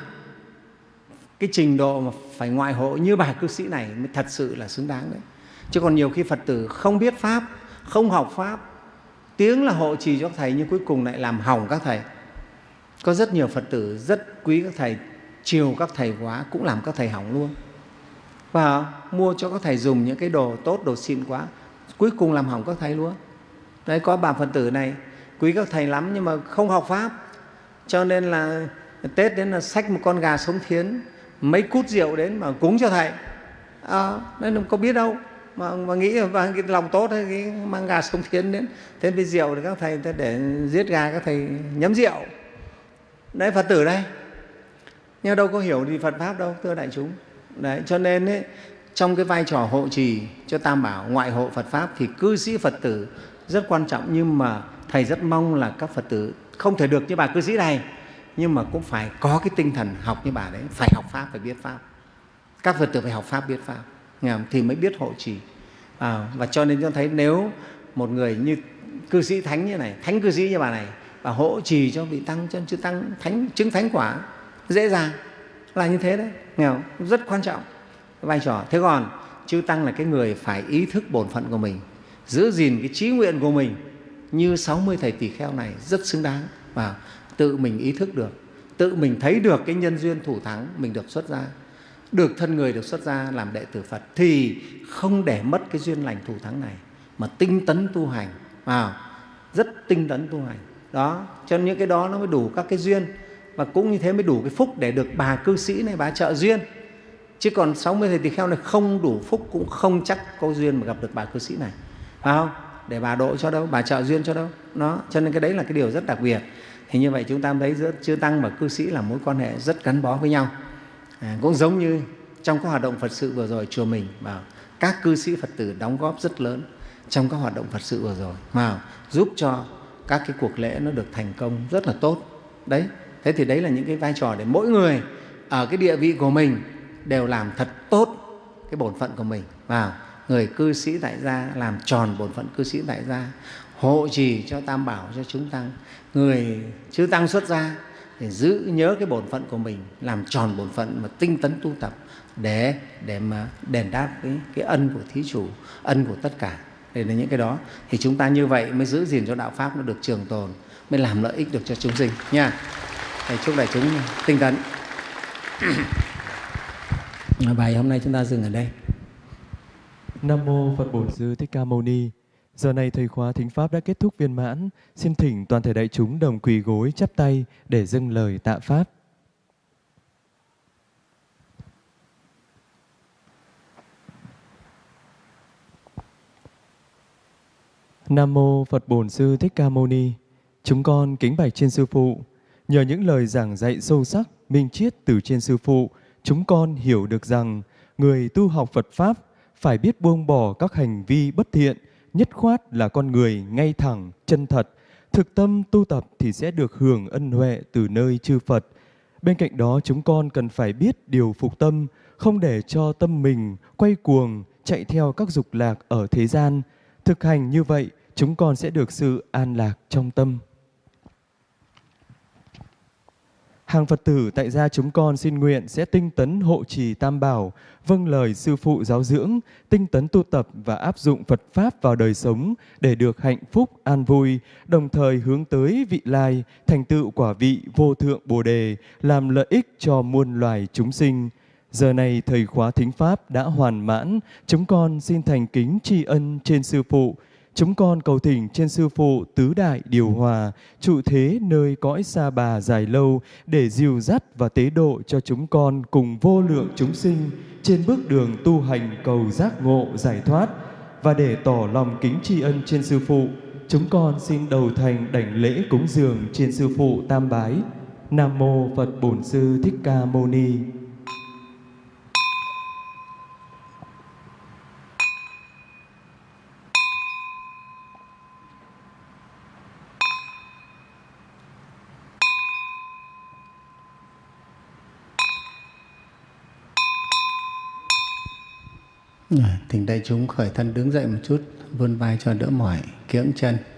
cái trình độ mà phải ngoại hộ như bà cư sĩ này mới thật sự là xứng đáng đấy. Chứ còn nhiều khi Phật tử không biết Pháp, không học Pháp, tiếng là hộ trì cho các thầy, nhưng cuối cùng lại làm hỏng các thầy. Có rất nhiều Phật tử rất quý các thầy, chiều các thầy quá cũng làm các thầy hỏng luôn. Và mua cho các thầy dùng những cái đồ tốt, đồ xịn quá, cuối cùng làm hỏng các thầy luôn. Đấy, có bà Phật tử này quý các thầy lắm nhưng mà không học Pháp, cho nên là Tết đến là xách một con gà sống thiến, mấy cút rượu đến mà cúng cho thầy. À, nên có biết đâu mà, mà nghĩ và cái lòng tốt ấy, cái mang gà sống thiến đến, thế với rượu thì các thầy để giết gà, các thầy nhấm rượu. Đấy, Phật tử đây, nhưng đâu có hiểu gì Phật Pháp đâu, thưa đại chúng. Đấy, cho nên ấy, trong cái vai trò hộ trì cho Tam Bảo, ngoại hộ Phật Pháp thì cư sĩ Phật tử rất quan trọng. Nhưng mà thầy rất mong là các Phật tử không thể được như bà cư sĩ này, nhưng mà cũng phải có cái tinh thần học như bà đấy, phải học Pháp, phải biết Pháp. Các Phật tử phải học Pháp, biết Pháp thì mới biết hộ trì. À, và cho nên cho thấy nếu một người như cư sĩ thánh như này, thánh cư sĩ như bà này, và hộ trì cho vị Tăng, cho chư Tăng thánh, chứng thánh quả dễ dàng là như thế đấy, nghe không? Rất quan trọng vai trò. Thế còn chư Tăng là cái người phải ý thức bổn phận của mình, giữ gìn cái chí nguyện của mình, như sáu mươi thầy tỳ kheo này rất xứng đáng. Và tự mình ý thức được, tự mình thấy được cái nhân duyên thủ thắng mình được xuất gia, được thân người được xuất gia làm đệ tử Phật, thì không để mất cái duyên lành thủ thắng này, mà tinh tấn tu hành, à, rất tinh tấn tu hành. Đó, cho nên những cái đó nó mới đủ các cái duyên, và cũng như thế mới đủ cái phúc để được bà cư sĩ này bà trợ duyên. Chứ còn sáu mươi thầy tỳ kheo này không đủ phúc cũng không chắc có duyên mà gặp được bà cư sĩ này, phải không? Để bà độ cho đâu, bà trợ duyên cho đâu. Đó, cho nên cái đấy là cái điều rất đặc biệt. Thì như vậy chúng ta thấy giữa chư Tăng và cư sĩ là mối quan hệ rất gắn bó với nhau. À, cũng giống như trong các hoạt động Phật sự vừa rồi, chùa mình và các cư sĩ Phật tử đóng góp rất lớn trong các hoạt động Phật sự vừa rồi, mà giúp cho các cái cuộc lễ nó được thành công rất là tốt. Đấy, thế thì đấy là những cái vai trò để mỗi người ở cái địa vị của mình đều làm thật tốt cái bổn phận của mình. Và người cư sĩ tại gia làm tròn bổn phận cư sĩ tại gia, hộ trì cho Tam Bảo, cho chúng Tăng. Người chư Tăng xuất gia để giữ nhớ cái bổn phận của mình, làm tròn bổn phận mà tinh tấn tu tập để để mà đền đáp cái, cái ân của thí chủ, ân của tất cả. Để là những cái đó thì chúng ta như vậy mới giữ gìn cho đạo pháp nó được trường tồn, mới làm lợi ích được cho chúng sinh nha. Thầy chúc đại chúng tinh tấn. Bài hôm nay chúng ta dừng ở đây. Nam mô Phật Bổn Sư Thích Ca Mâu Ni. Giờ này thời khóa thính pháp đã kết thúc viên mãn. Xin thỉnh toàn thể đại chúng đồng quỳ gối chắp tay để dâng lời tạ pháp. Nam mô Phật Bổn Sư Thích Ca Mâu Ni. Chúng con kính bạch trên Sư Phụ. Nhờ những lời giảng dạy sâu sắc, minh triết từ trên Sư Phụ, chúng con hiểu được rằng người tu học Phật Pháp phải biết buông bỏ các hành vi bất thiện, nhất khoát là con người ngay thẳng, chân thật. Thực tâm tu tập thì sẽ được hưởng ân huệ từ nơi chư Phật. Bên cạnh đó chúng con cần phải biết điều phục tâm, không để cho tâm mình quay cuồng, chạy theo các dục lạc ở thế gian. Thực hành như vậy, chúng con sẽ được sự an lạc trong tâm. Hàng Phật tử tại gia chúng con xin nguyện sẽ tinh tấn hộ trì Tam Bảo, vâng lời Sư Phụ giáo dưỡng, tinh tấn tu tập và áp dụng Phật Pháp vào đời sống để được hạnh phúc, an vui, đồng thời hướng tới vị lai, thành tựu quả vị vô thượng Bồ Đề, làm lợi ích cho muôn loài chúng sinh. Giờ này thời khóa thính Pháp đã hoàn mãn, chúng con xin thành kính tri ân trên Sư Phụ. Chúng con cầu thỉnh trên Sư Phụ tứ đại điều hòa, trụ thế nơi cõi xa bà dài lâu để dìu dắt và tế độ cho chúng con cùng vô lượng chúng sinh trên bước đường tu hành cầu giác ngộ giải thoát. Và để tỏ lòng kính tri ân trên Sư Phụ, chúng con xin đầu thành đảnh lễ cúng dường trên Sư Phụ tam bái. Nam mô Phật Bổn Sư Thích Ca Mâu Ni. Thỉnh đại chúng khởi thân đứng dậy một chút, vươn vai cho đỡ mỏi, kiễng chân.